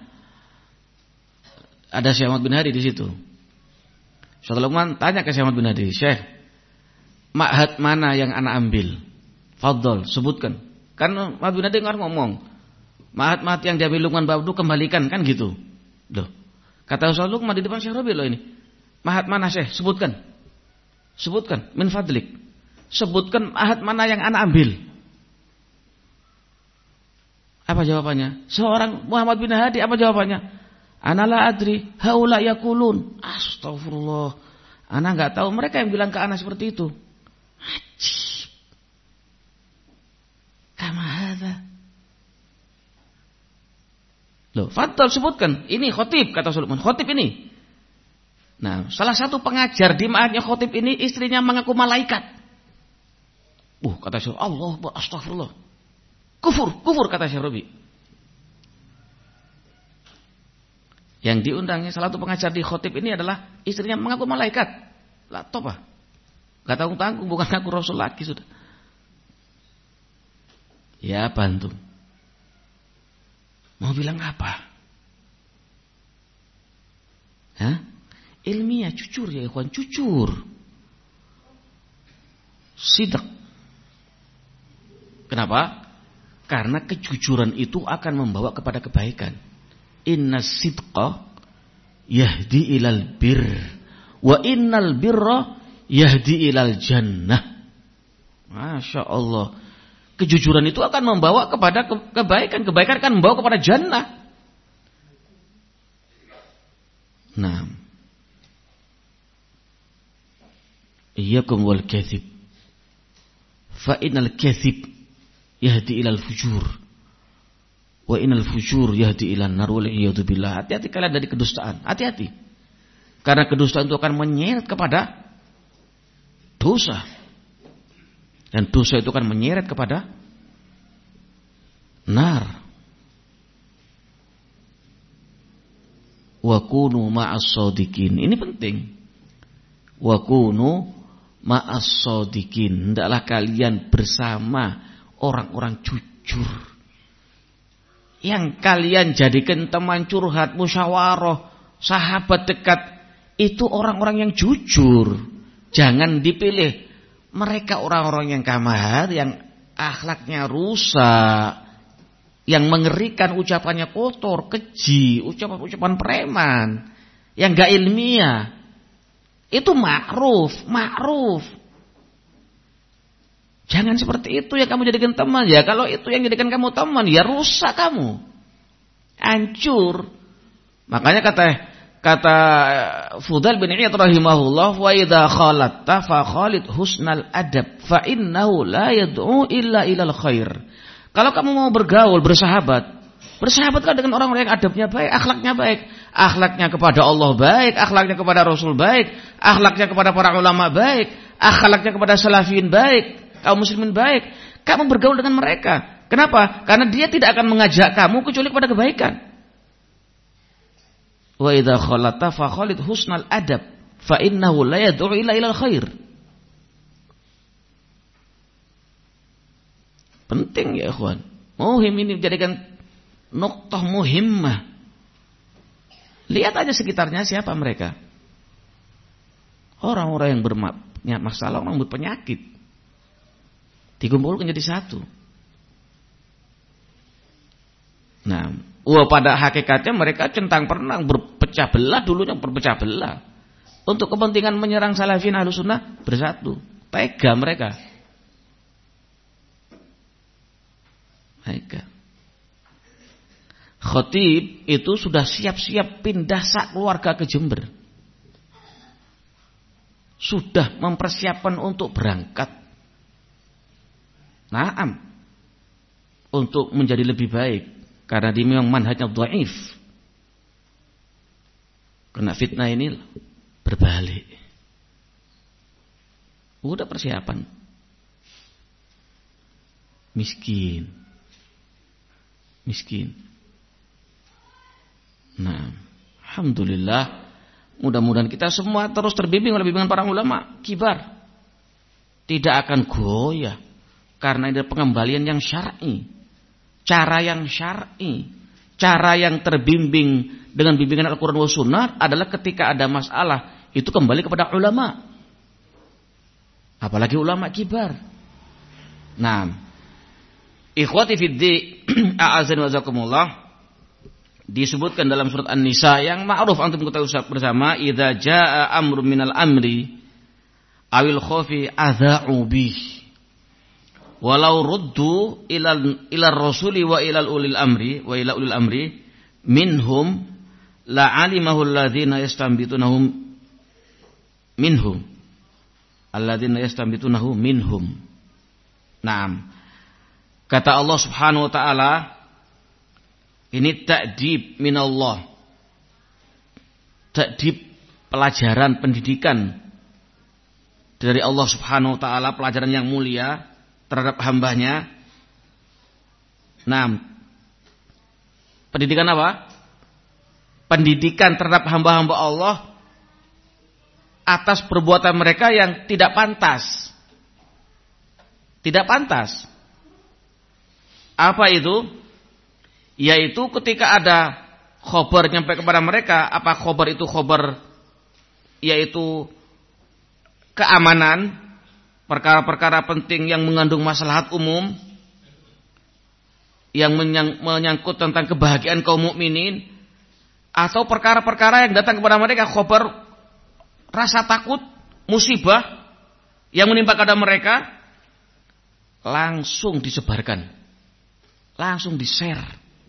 ada Syekh Ahmad bin Hadi di situ. Ustaz Luqman tanya ke Syekh Ahmad bin Hadi, Syekh, ma'had mana yang anak ambil? Fadhol, sebutkan. Kan Ahmad bin Hadi ngomong, mahat-mahat yang diambil Luqman bin Abdu kembalikan, kan gitu. Loh. Kata Ustaz Luqman di depan Syekh Rabi loh ini. Mahat mana Syekh? Sebutkan. Sebutkan min fadlik. Sebutkan mahat mana yang anak ambil. Apa jawabannya? Seorang Muhammad bin Hadi, apa jawabannya? Ana la adri haula yaqulun. Astagfirullah. Ana enggak tahu, mereka yang bilang ke ana seperti itu. Ajib. Kama hadza. Loh, Fadl sebutkan, ini khotib, kata Sulaiman, khotib ini. Nah, salah satu pengajar di ma'hadnya khotib ini, istrinya mengaku malaikat. Uh, kata Syekh, Allah, astagfirullah. Kufur, kufur, kata Syekh Rabi. Yang diundangnya salah satu pengajar di khotib ini adalah istrinya mengaku malaikat. Lah, toba. Gak tanggung-tanggung, bukan aku Rasul lagi sudah. Ya, bantu. Mau bilang apa? Hah? Ilmiah, jujur ya ikhwan, jujur. sidq. Kenapa? Karena kejujuran itu akan membawa kepada kebaikan. Inna sidqa yahdi ilal bir, wa innal birra yahdi ilal jannah. Masya Allah. Kejujuran itu akan membawa kepada kebaikan. Kebaikan akan membawa kepada jannah. Nah, iyyakum wal kadhib, fa innal kadhib yahdi ilal fujur, wa innal fujur yahdi ilan nar wal iyadu billah. Hati-hati kalian dari kedustaan. Hati-hati. Karena kedustaan itu akan menyeret kepada dosa. Dan dosa itu akan menyeret kepada nar. Wa kunu ma'as shadiqin. Ini penting. Wa kunu ma'as shadiqin. Hendaklah kalian bersama orang-orang jujur. Yang kalian jadikan teman curhat, musyawarah, sahabat dekat, itu orang-orang yang jujur. Jangan dipilih mereka orang-orang yang kamar, yang akhlaknya rusak, yang mengerikan, ucapannya kotor, keji, ucapan-ucapan preman, yang gak ilmiah. Itu ma'ruf, ma'ruf. Jangan seperti itu yang kamu jadikan teman. Ya kalau itu yang jadikan kamu teman, ya rusak kamu, hancur. Makanya kata kata Fudail bin Iyad rahimahullah, wa idza khalatta fa khalid husnal adab fa innahu la yad'u illa ilal khair. Kalau kamu mau bergaul, bersahabat, bersahabatlah dengan orang-orang yang adabnya baik, akhlaknya baik, akhlaknya kepada Allah baik, akhlaknya kepada Rasul baik, akhlaknya kepada para ulama baik, akhlaknya kepada salafin baik, kaum muslimin baik. Kamu bergaul dengan mereka. Kenapa? Karena dia tidak akan mengajak kamu kecuali kepada kebaikan. Wa idza khalata fa khalid husnal adab fa innahu la yad'u illa ilal khair. Penting ya ikhwan. Muhim ini dijadikan nuktah muhimmah. Lihat aja sekitarnya siapa mereka. Orang-orang yang bermasalah, masalah, orang berpenyakit, dikumpulkan jadi satu. Nah, wah pada hakikatnya mereka centang perenang berpecah belah, dulunya berpecah belah. Untuk kepentingan menyerang salafin ahlus sunnah bersatu. Tega mereka. Tega. Khatib itu sudah siap-siap pindah sak keluarga ke Jember. Sudah mempersiapkan untuk berangkat. Naam. Untuk menjadi lebih baik. Karena dia memang manhajnya dhaif. Kena fitnah ini berbalik. Udah persiapan. Miskin. Miskin. Nah, alhamdulillah, mudah-mudahan kita semua terus terbimbing oleh bimbingan para ulama kibar. Tidak akan goyah karena ada pengembalian yang syar'i, cara yang syar'i, cara yang terbimbing dengan bimbingan Al-Qur'an wa Sunnah adalah ketika ada masalah itu kembali kepada ulama. Apalagi ulama kibar. Nah, ikhwati fiddin, a'azani wa jazakumullah. Disebutkan dalam surat An-Nisa yang ma'ruf antum ketahui bersama, idza jaa amrun minal amri awil khaufi adza'u bih walau ruddu ilal ila rasuli wa ilal ulil amri wa ila ulil amri minhum la alimahu alladzina yastanbitunahum minhum alladzina yastanbitunahu minhum. Naam. Kata Allah Subhanahu wa taala, ini ta'dib minallah. Ta'dib, pelajaran, pendidikan dari Allah Subhanahu wa taala, pelajaran yang mulia terhadap hambanya. Nah, pendidikan apa? Pendidikan terhadap hamba-hamba Allah atas perbuatan mereka yang tidak pantas. Tidak pantas. Apa itu? Yaitu ketika ada khobar nyampe kepada mereka, apa khobar itu khobar? Yaitu keamanan, perkara-perkara penting yang mengandung maslahat umum, yang menyang, menyangkut tentang kebahagiaan kaum mukminin, atau perkara-perkara yang datang kepada mereka khabar rasa takut, musibah yang menimpa kepada mereka, langsung disebarkan, langsung di-share.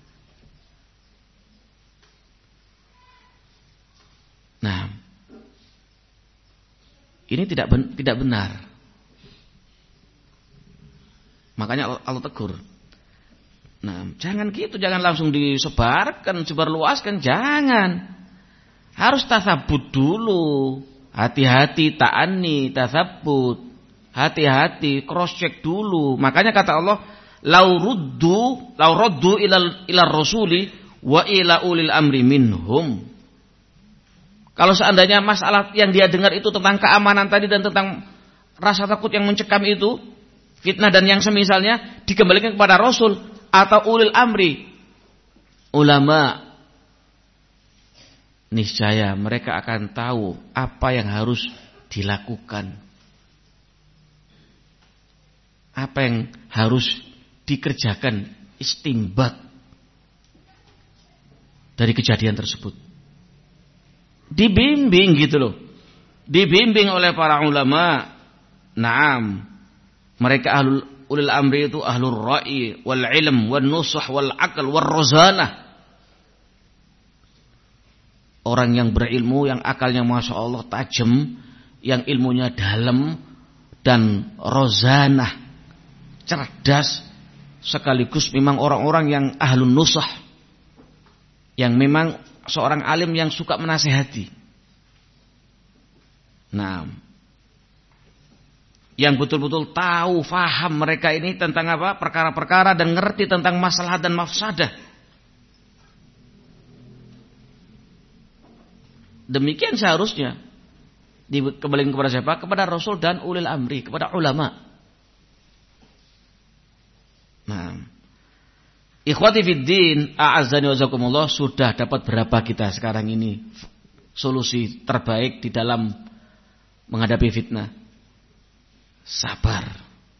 Nah, ini tidak ben, tidak benar. Makanya Allah tegur. Nah, jangan gitu, jangan langsung disebarkan, sebarluaskan, jangan. Harus tasabbut dulu. Hati-hati, ta'anni, tasabbut. Hati-hati, cross check dulu. Makanya kata Allah, lau ruddu, lau ruddu ila ila rasuli wa ila ulil amri minhum. Kalau seandainya masalah yang dia dengar itu tentang keamanan tadi dan tentang rasa takut yang mencekam itu, fitnah dan yang semisalnya, dikembalikan kepada Rasul atau ulil amri, ulama, niscaya mereka akan tahu apa yang harus dilakukan, apa yang harus dikerjakan, istinbat dari kejadian tersebut. Dibimbing gitu loh, dibimbing oleh para ulama. Naam, mereka ahlul ulil amri itu ahlul ra'i wal ilm wal nusuh wal aql wal rozanah. Orang yang berilmu, yang akalnya masya Allah tajam, yang ilmunya dalam dan rozanah, cerdas, sekaligus memang orang-orang yang ahlun nusuh, yang memang seorang alim yang suka menasihati. Nah, yang betul-betul tahu, faham mereka ini tentang apa? Perkara-perkara dan ngerti tentang masalah dan mafsadah. Demikian seharusnya dikembalikan kepada siapa? Kepada Rasul dan ulil amri, kepada ulama. Nah, ikhwati fiddin, a'azzani wazakumullah, sudah dapat berapa kita sekarang ini solusi terbaik di dalam menghadapi fitnah? Sabar.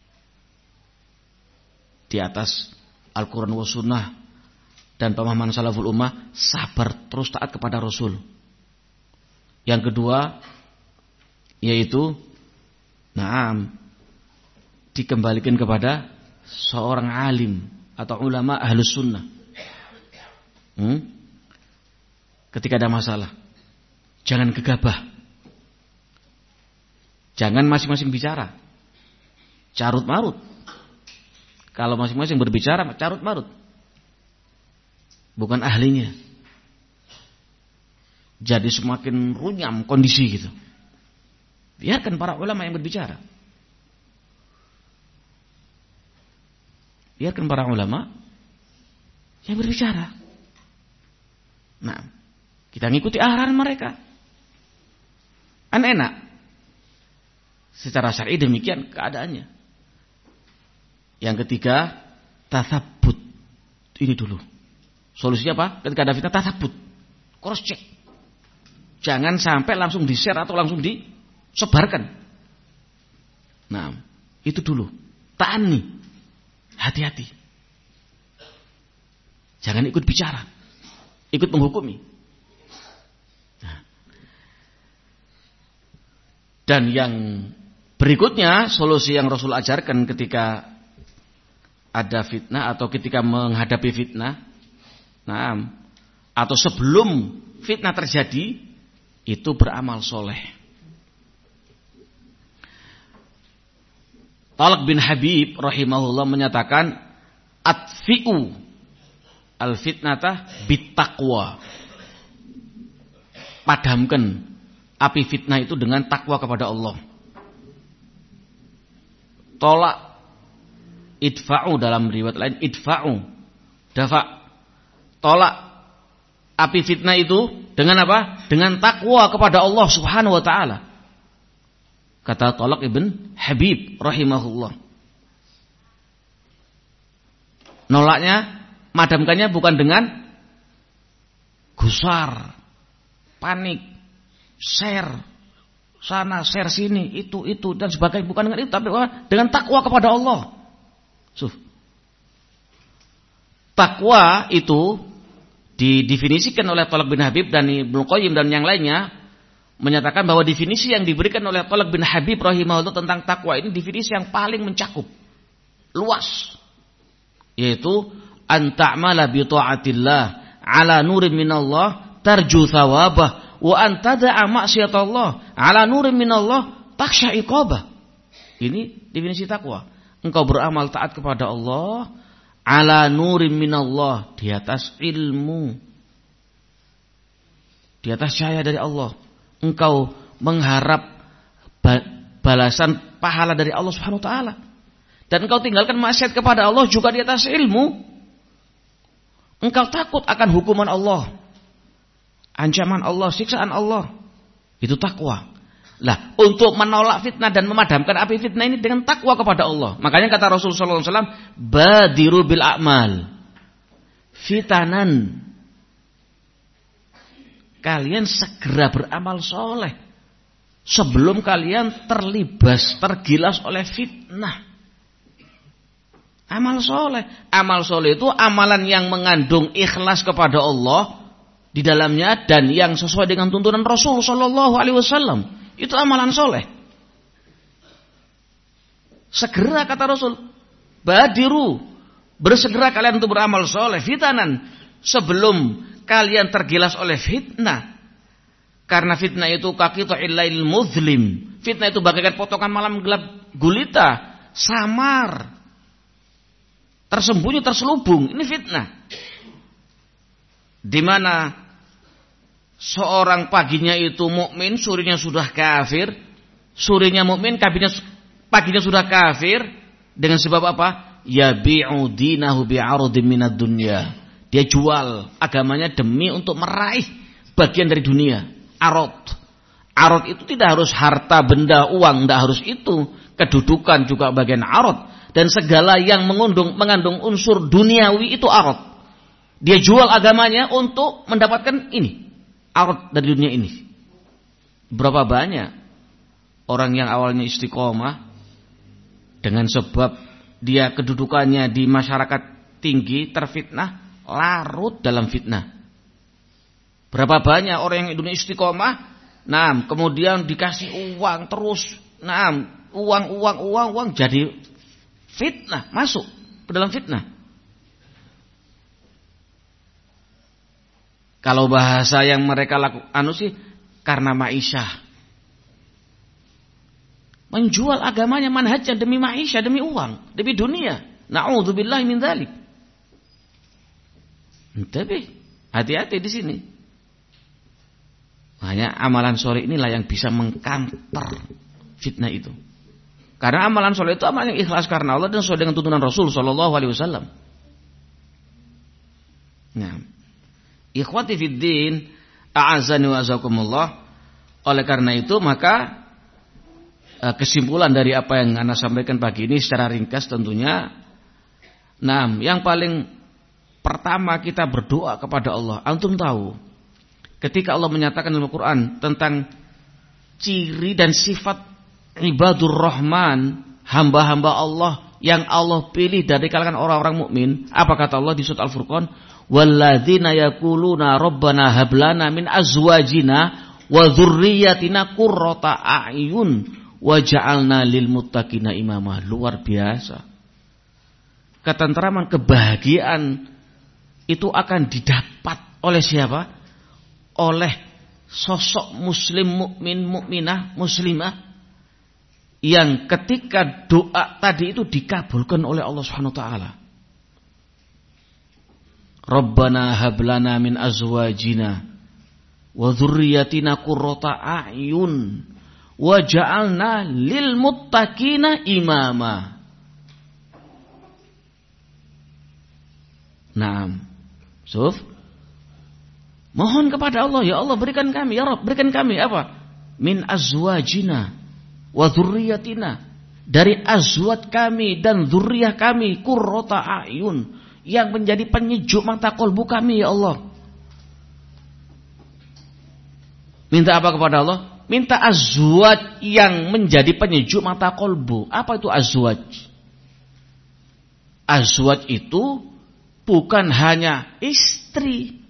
Di atas Al-Quran wa sunnah dan pemahaman salaful ummah, sabar, terus taat kepada Rasul. Yang kedua, yaitu naam, dikembalikan kepada seorang alim atau ulama ahlus sunnah. Hmm? Ketika ada masalah, jangan gegabah, jangan masing-masing bicara carut marut. Kalau masing-masing berbicara carut marut, bukan ahlinya, jadi semakin runyam kondisi gitu. Biarkan para ulama yang berbicara. Biarkan para ulama yang berbicara. Nah, kita ngikuti arahan mereka. Kan enak. Secara syar'i demikian keadaannya. Yang ketiga, tasabbut. Ini dulu. Solusinya apa? Ketika ada fitnah, tasabbut. Cross check. Jangan sampai langsung di-share atau langsung disebarkan. Nah, itu dulu. Ta'ani. Hati-hati. Jangan ikut bicara, ikut menghukumi. Nah. Dan yang berikutnya, solusi yang Rasul ajarkan ketika ada fitnah atau ketika menghadapi fitnah, nah, atau sebelum fitnah terjadi, itu beramal soleh. Talq bin Habib rahimahullah menyatakan, atfi'u al-fitnata bittaqwa. Padamkan api fitnah itu dengan takwa kepada Allah. Tolak, idfa'u, dalam riwayat lain idfa'u, dafa. Tolak api fitnah itu dengan apa? Dengan takwa kepada Allah Subhanahu wa taala. Kata Talq ibn Habib rahimahullah. Nolaknya, madamkannya bukan dengan gusar, panik, share, sana share sini, itu itu dan sebagainya, bukan dengan itu, tapi dengan takwa kepada Allah. Suf. Takwa itu didefinisikan oleh Thalaq bin Habib dan Ibnu Qayyim dan yang lainnya menyatakan bahwa definisi yang diberikan oleh Thalaq bin Habib rahimahullah tentang takwa ini definisi yang paling mencakup, luas, yaitu an ta'mala bi ta'atillah ala nurin minallah tarju thawabah wa an tada'a ma'siyatallah ala nurin minallah takhsha iqabah. Ini definisi takwa. Engkau beramal taat kepada Allah ala nurin minallah, di atas ilmu, di atas cahaya dari Allah. Engkau mengharap balasan pahala dari Allah Subhanahu wa taala. Dan engkau tinggalkan maksiat kepada Allah juga di atas ilmu. Engkau takut akan hukuman Allah, ancaman Allah, siksaan Allah. Itu takwa. Lah, untuk menolak fitnah dan memadamkan api fitnah ini dengan takwa kepada Allah. Makanya kata Rasulullah shallallahu alaihi wasallam, badiru bil a'mal fitanan. Kalian segera beramal soleh sebelum kalian terlibas, tergilas oleh fitnah. Amal soleh, amal soleh itu amalan yang mengandung ikhlas kepada Allah di dalamnya dan yang sesuai dengan tuntunan Rasul shallallahu alaihi wasallam. Itu amalan soleh. Segera kata Rasul, badiru, bersegera kalian untuk beramal soleh fitanan sebelum kalian tergilas oleh fitnah. Karena fitnah itu kaqita'il lail muzlim. Fitnah itu bagaikan potongan malam gelap gulita, samar, tersembunyi, terselubung. Ini fitnah. Di mana seorang paginya itu mukmin, sorenya sudah kafir. Sorenya mukmin, paginya sudah kafir. Dengan sebab apa? Yabi'u dinahu bi'arudin minad dunya. Dia jual agamanya demi untuk meraih bagian dari dunia. Arad. Arad itu tidak harus harta, benda, uang, tidak harus itu. Kedudukan juga bagian arad. Dan segala yang mengandung, mengandung unsur duniawi itu arad. Dia jual agamanya untuk mendapatkan ini, arad dari dunia ini. Berapa banyak orang yang awalnya istiqomah dengan sebab dia kedudukannya di masyarakat tinggi, terfitnah, larut dalam fitnah. Berapa banyak orang yang dunia istiqomah, nah kemudian dikasih uang terus, nah uang uang uang uang jadi fitnah, masuk ke dalam fitnah. Kalau bahasa yang mereka lakukan anu sih karena ma'isyah. Menjual agamanya, manhajnya demi ma'isyah, demi uang, demi dunia. Na'udzubillahi min dzalik. Tapi hati-hati di sini. Hanya amalan soleh inilah yang bisa mengkanter fitnah itu. Karena amalan soleh itu amalan yang ikhlas karena Allah dan sesuai dengan tuntunan Rasul sallallahu alaihi wasallam. Nah, ikhwati fid din, a'azzani wa azakumullah. Oleh karena itu maka kesimpulan dari apa yang Anda sampaikan pagi ini secara ringkas tentunya, nah, yang paling pertama kita berdoa kepada Allah. Antum tahu, ketika Allah menyatakan dalam Al-Quran tentang ciri dan sifat ibadur rahman, hamba-hamba Allah yang Allah pilih dari kalangan orang-orang mukmin, apa kata Allah di surat Al-Furqan? Walladzina yaquluna rabbana hab lana min azwajina wa dzurriyyatina qurrata a'yun waj'alna lil muttaqina imama. Luar biasa. Ketentraman, kebahagiaan itu akan didapat oleh siapa? Oleh sosok muslim, mukmin, mukminah, muslimah yang ketika doa tadi itu dikabulkan oleh Allah Subhanahu wa taala. Rabbana hab lana min azwajina wa dzurriyyatina qurrata a'yun waj'alna lil muttaqina imama. Naam. Suf. Mohon kepada Allah, ya Allah berikan kami, ya Rabb berikan kami apa? Min azwajina wa dzurriyyatina, dari azwat kami dan dzurriyyah kami, qurrata a'yun, yang menjadi penyejuk mata kolbu kami ya Allah. Minta apa kepada Allah? Minta azwaj yang menjadi penyejuk mata kolbu. Apa itu azwaj? Azwaj itu bukan hanya istri.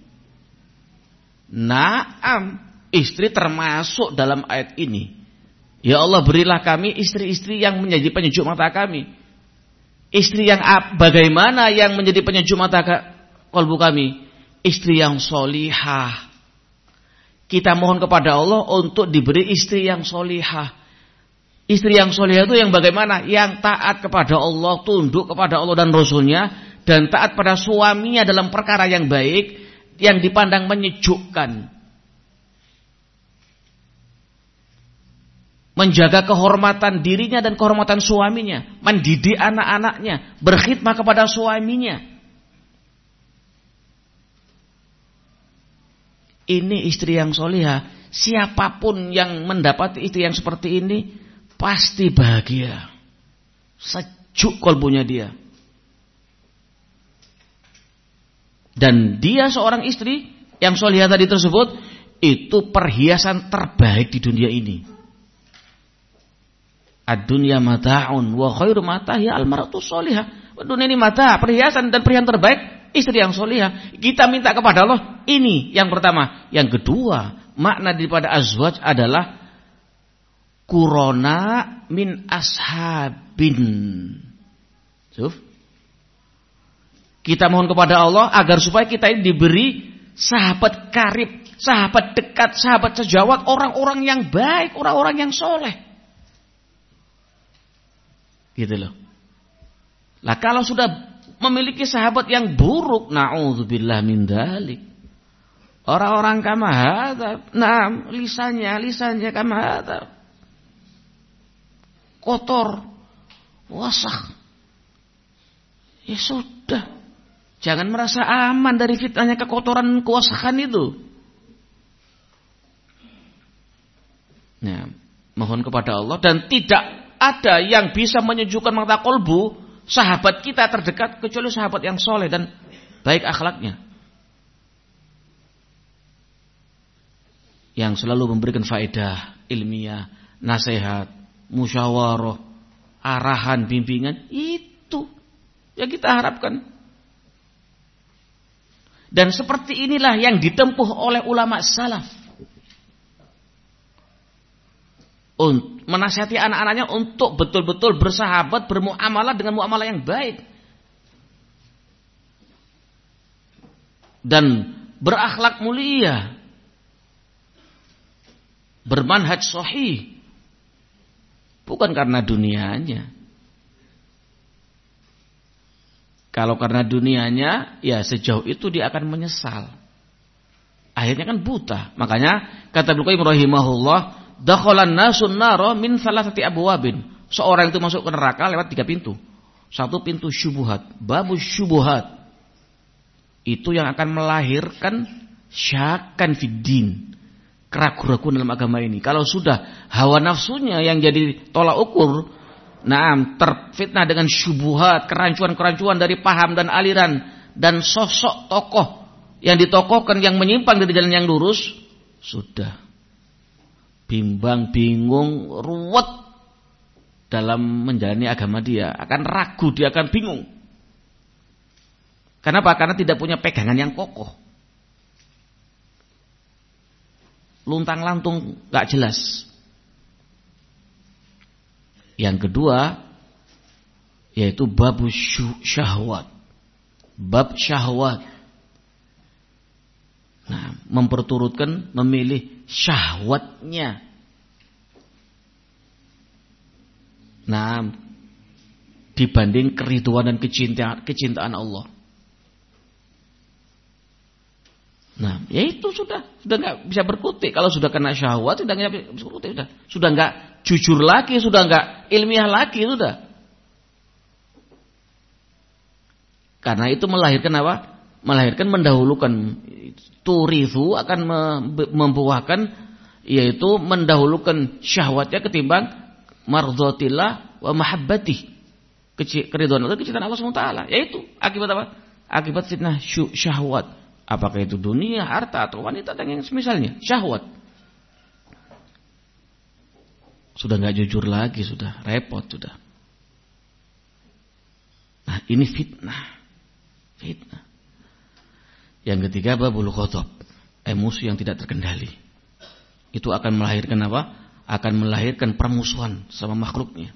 Naam, istri termasuk dalam ayat ini. Ya Allah, berilah kami istri-istri yang menjadi penyejuk mata kami. Istri yang bagaimana yang menjadi penyejuk mata kolbu kami? Istri yang solihah. Kita mohon kepada Allah untuk diberi istri yang solihah. Istri yang solihah itu yang bagaimana? Yang taat kepada Allah, tunduk kepada Allah dan Rasulnya, dan taat pada suaminya dalam perkara yang baik, yang dipandang menyejukkan. Menjaga kehormatan dirinya dan kehormatan suaminya, mendidik anak-anaknya, berkhidmat kepada suaminya. Ini istri yang solihah. Siapapun yang mendapati istri yang seperti ini pasti bahagia, sejuk kolbunya dia. Dan dia seorang istri yang solihah tadi tersebut, itu perhiasan terbaik di dunia ini. Ad-dunya mata'un wa khairu mata'i al-mar'atu solihah. Dunia ini mata, perhiasan, dan perhiasan terbaik istri yang solihah. Kita minta kepada Allah, ini yang pertama. Yang kedua, makna daripada azwaj adalah kurona min ashabin. Suf. Kita mohon kepada Allah agar supaya kita ini diberi sahabat karib, sahabat dekat, sahabat sejawat, orang-orang yang baik, orang-orang yang soleh. Gitu loh. Lah kalau sudah memiliki sahabat yang buruk, na'udzubillah min dzalik. Orang-orang kama hadza, nah, lisannya, lisannya kama hadza. Kotor, wasak. Ya sudah. Jangan merasa aman dari fitnahnya kekotoran, kewasakan itu. Nah, mohon kepada Allah, dan tidak ada yang bisa menyejukkan mata kolbu sahabat kita terdekat kecuali sahabat yang soleh dan baik akhlaknya, yang selalu memberikan faedah ilmiah, nasihat, musyawarah, arahan, bimbingan. Itu yang kita harapkan. Dan seperti inilah yang ditempuh oleh ulama salaf, untuk menasihati anak-anaknya untuk betul-betul bersahabat, bermuamalah dengan muamalah yang baik, dan berakhlak mulia, bermanhaj sahih, bukan karena dunianya. Kalau karena dunianya, ya sejauh itu dia akan menyesal. Akhirnya kan buta. Makanya kata Ibnu Qayyim rahimahullah, dakhalan nasun nara min salasati abwabin. Seorang itu masuk ke neraka lewat tiga pintu. Satu pintu syubhat, babus syubhat. Itu yang akan melahirkan syakan fiddin, keraguan-keraguan dalam agama ini. Kalau sudah hawa nafsunya yang jadi tolak ukur, nah, terfitnah dengan syubhat, kerancuan-kerancuan dari paham dan aliran dan sosok tokoh yang ditokohkan yang menyimpang dari jalan yang lurus, sudah bimbang, bingung, ruwet dalam menjalani agama dia, akan ragu, dia akan bingung. Kenapa? Karena tidak punya pegangan yang kokoh. Luntang-lantung, gak jelas. Yang kedua, yaitu bab syahwat. Bab syahwat. Nah, memperturutkan, memilih syahwatnya. Nah, dibanding keriduan dan kecintaan, kecintaan Allah. Nah, ya itu sudah sudah nggak bisa berkutik. Kalau sudah kena syahwat, sudah nggak bisa berkutik. Sudah sudah nggak jujur lagi, sudah nggak ilmiah lagi, sudah. Karena itu melahirkan apa? Melahirkan, mendahulukan. Turithu akan membuahkan, yaitu mendahulukan syahwatnya ketimbang mardhatillah wa mahabbatih. Keridhaan Allah, kecintaan Allah subhanahu wa taala. Yaitu akibat apa? Akibat fitnah syahwat. Apakah itu dunia, harta, atau wanita dan yang semisalnya, syahwat. Sudah nggak jujur lagi, sudah repot sudah. Nah, ini fitnah. Fitnah. Yang ketiga, babul ghadab, emosi yang tidak terkendali. Itu akan melahirkan apa? Akan melahirkan permusuhan sama makhluknya.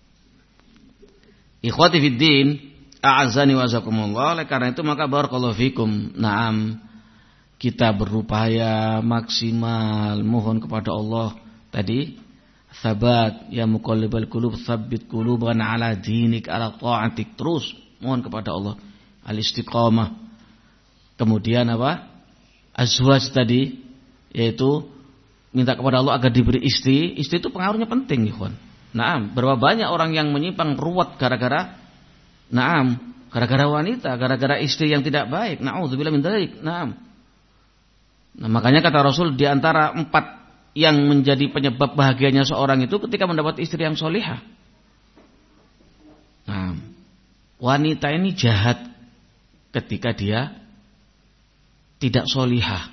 Ikhwati fid din, a'azani wa azakumullah. Oleh karena itu maka barakallahu fikum. Naam, kita berupaya maksimal mohon kepada Allah tadi, sabat ya muqallibal qulub tsabbit qulubana ala dinik ala ta'atik, terus mohon kepada Allah al-istiqamah. Kemudian apa? Azwaj tadi, yaitu minta kepada Allah agar diberi istri. Istri itu pengaruhnya penting, ikhwan. Naam, berapa banyak orang yang menyimpang ruwet gara-gara naam, gara-gara wanita, gara-gara istri yang tidak baik. Na'udzubillah min dzalik. Naam. Nah, makanya kata Rasul, di antara empat yang menjadi penyebab bahagianya seorang itu ketika mendapat istri yang solihah. Nah, wanita ini jahat ketika dia tidak solihah.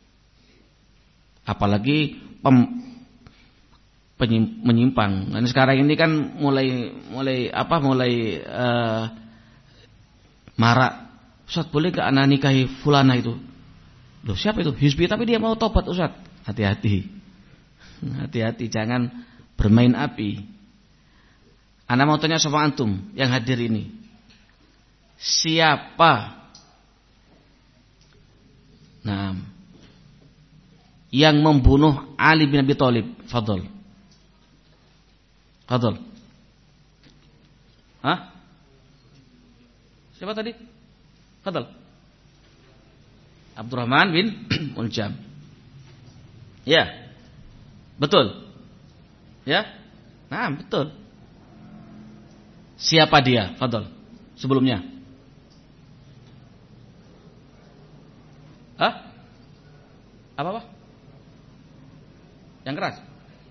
Apalagi pem, penyim, menyimpang. Dan sekarang ini kan mulai mulai apa mulai uh, marak. Ustaz, boleh gak anak nikahi fulana itu? Loh, siapa itu? Hizbi, tapi dia mau tobat, Ustaz. Hati-hati. Hati-hati, jangan bermain api. Ana mau tanya sama antum yang hadir ini. Siapa nah yang membunuh Ali bin Abi Thalib? Fadl. Fadl. Hah? Siapa tadi? Fadl. Abdurrahman bin Muljam. Ya. Betul. Ya? Nah, betul. Siapa dia? Fadl. Sebelumnya. Hah? Apa-apa? Yang keras?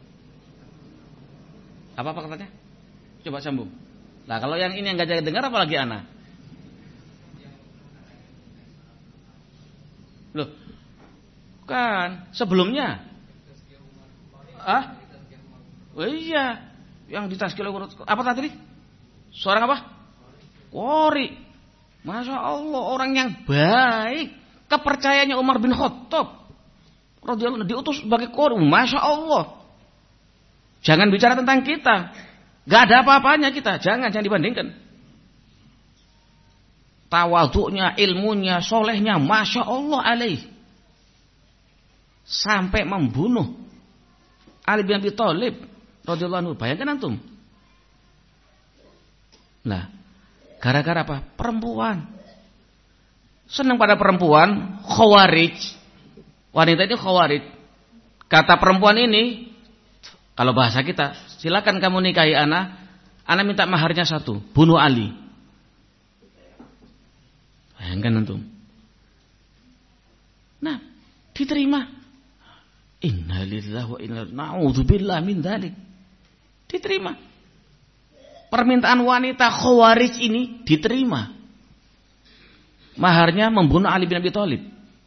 Apa-apa katanya? Coba sambung. Nah, kalau yang ini yang gak dengar apalagi ana? Loh. Kan, sebelumnya. Ah? Oh iya. Yang di tazkiyah apa tadi? Seorang apa? Qori. Masya Allah, orang yang baik. Kepercayaannya Umar bin Khattab radhiyallahu anhu diutus sebagai qori. Masya Allah. Jangan bicara tentang kita. Gak ada apa-apanya kita. Jangan, jangan dibandingkan. Tawaduknya, ilmunya, solehnya, Masya Allah alaih. Sampai membunuh Ali bin Abi Thalib radhiyallahu anhu. Bayangkan antum. Nah, gara-gara apa? Perempuan. Senang pada perempuan, khawarij. Wanita itu khawarij. Kata perempuan ini, kalau bahasa kita, silakan kamu nikahi ana, ana minta maharnya satu, bunuh Ali. Bayangkan antum. Nah, diterima. Innalillahi wa inna ilaihi na'udzubillah min dzalik. Diterima. Permintaan wanita khawarij ini diterima. Maharnya membunuh Ali bin Abi Thalib.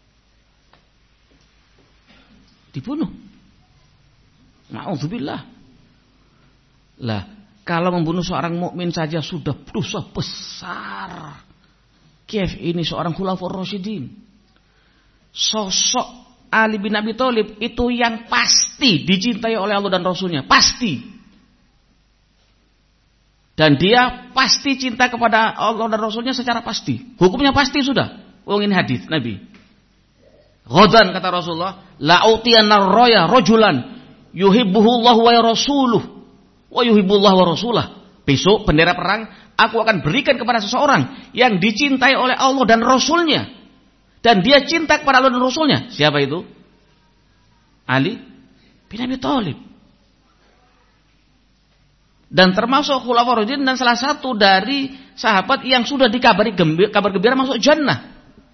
Dibunuh. Na'udzubillah. Lah, kalau membunuh seorang mukmin saja sudah dosa besar. Kif ini seorang khulafaur rasyidin. Sosok Ali bin Abi Thalib itu yang pasti dicintai oleh Allah dan Rasulnya. Pasti. Dan dia pasti cinta kepada Allah dan Rasulnya secara pasti. Hukumnya pasti sudah. Oh, ini hadis Nabi. Ghadan kata Rasulullah, la'utiyanna ar-raya rajulan yuhibbuhullahu wa rasuluh wa yuhibbullahu wa rasulah. Besok bendera perang aku akan berikan kepada seseorang yang dicintai oleh Allah dan Rasulnya. Dan dia cinta kepada Allah dan Rasulnya. Siapa itu? Ali bin Abi Thalib. Dan termasuk khulafaur rasyidin dan salah satu dari sahabat yang sudah dikabari gembira, kabar gembira masuk jannah.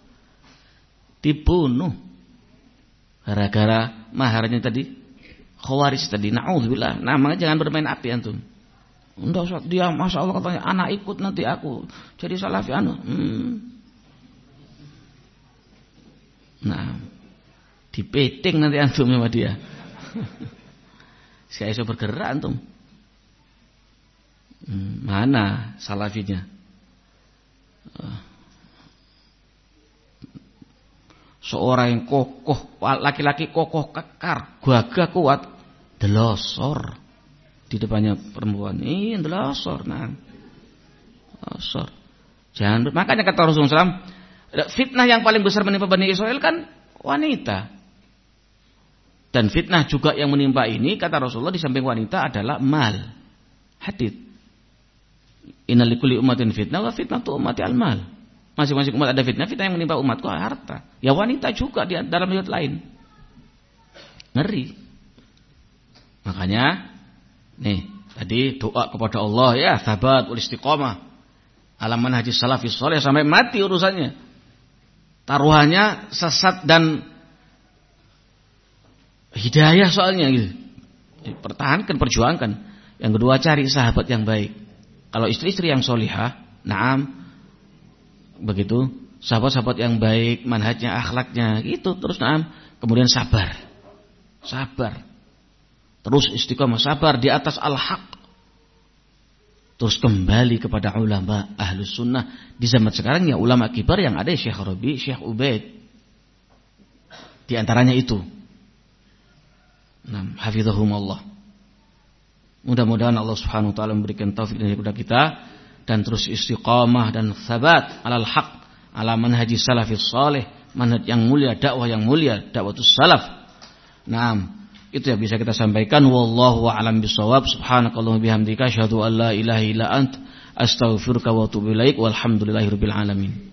Dibunuh gara-gara maharnya tadi khawarij tadi. Na'udzubillah. Namanya jangan bermain api antum. Enggak usah dia Masya Allah katanya anak ikut nanti aku jadi salafi anu. Hmm. Nah, dipeting nanti antum sama dia. Si Aisyah bergerak antum. Hmm, mana salafinya? Seorang yang kokoh, laki-laki kokoh kekar, gagah kuat, delosor di depannya perempuan. Ini delosor, nah, delosor. Jangan. Makanya kata Rasulullah shallallahu alaihi wasallam, fitnah yang paling besar menimpa Bani Israel kan wanita. Dan fitnah juga yang menimpa ini kata Rasulullah di samping wanita adalah mal, hadid. Inna likulli ummatin fitnah wa fitnatu ummati al-mal. Masing-masing umat ada fitnah, fitnah yang menimpa umatku harta. Ya wanita juga di dalam riwayat lain. Ngeri. Makanya nih, tadi doa kepada Allah ya, sabat wal istiqamah ala manhajis salafis saleh sampai mati urusannya. Taruhannya sesat dan hidayah soalnya gitu. Pertahankan, perjuangkan. Yang kedua cari sahabat yang baik. Kalau istri-istri yang solihah, naam, begitu, sahabat-sahabat yang baik, manhajnya, akhlaknya, itu terus naam, kemudian sabar, sabar, terus istiqamah, sabar di atas al-haq, terus kembali kepada ulama ahlus sunnah. Di zaman sekarang ya ulama kibar yang ada Syekh Rabi, Syekh Ubaid, di antaranya itu. Nah, hafizahumullah. Mudah-mudahan Allah Subhanahu wa taala memberikan taufik kepada kita dan terus istiqamah dan sabat alal haq, ala manhaji salafis salih, manhaj yang mulia, dakwah yang mulia, dakwatus salaf. Naam, itu yang bisa kita sampaikan. Wallahu a'lam bishawab. Subhanakallahumma bihamdika asyhadu an la ilaha illa ant astaghfiruka wa atubu ilaik. Walhamdulillahirabbil alamin.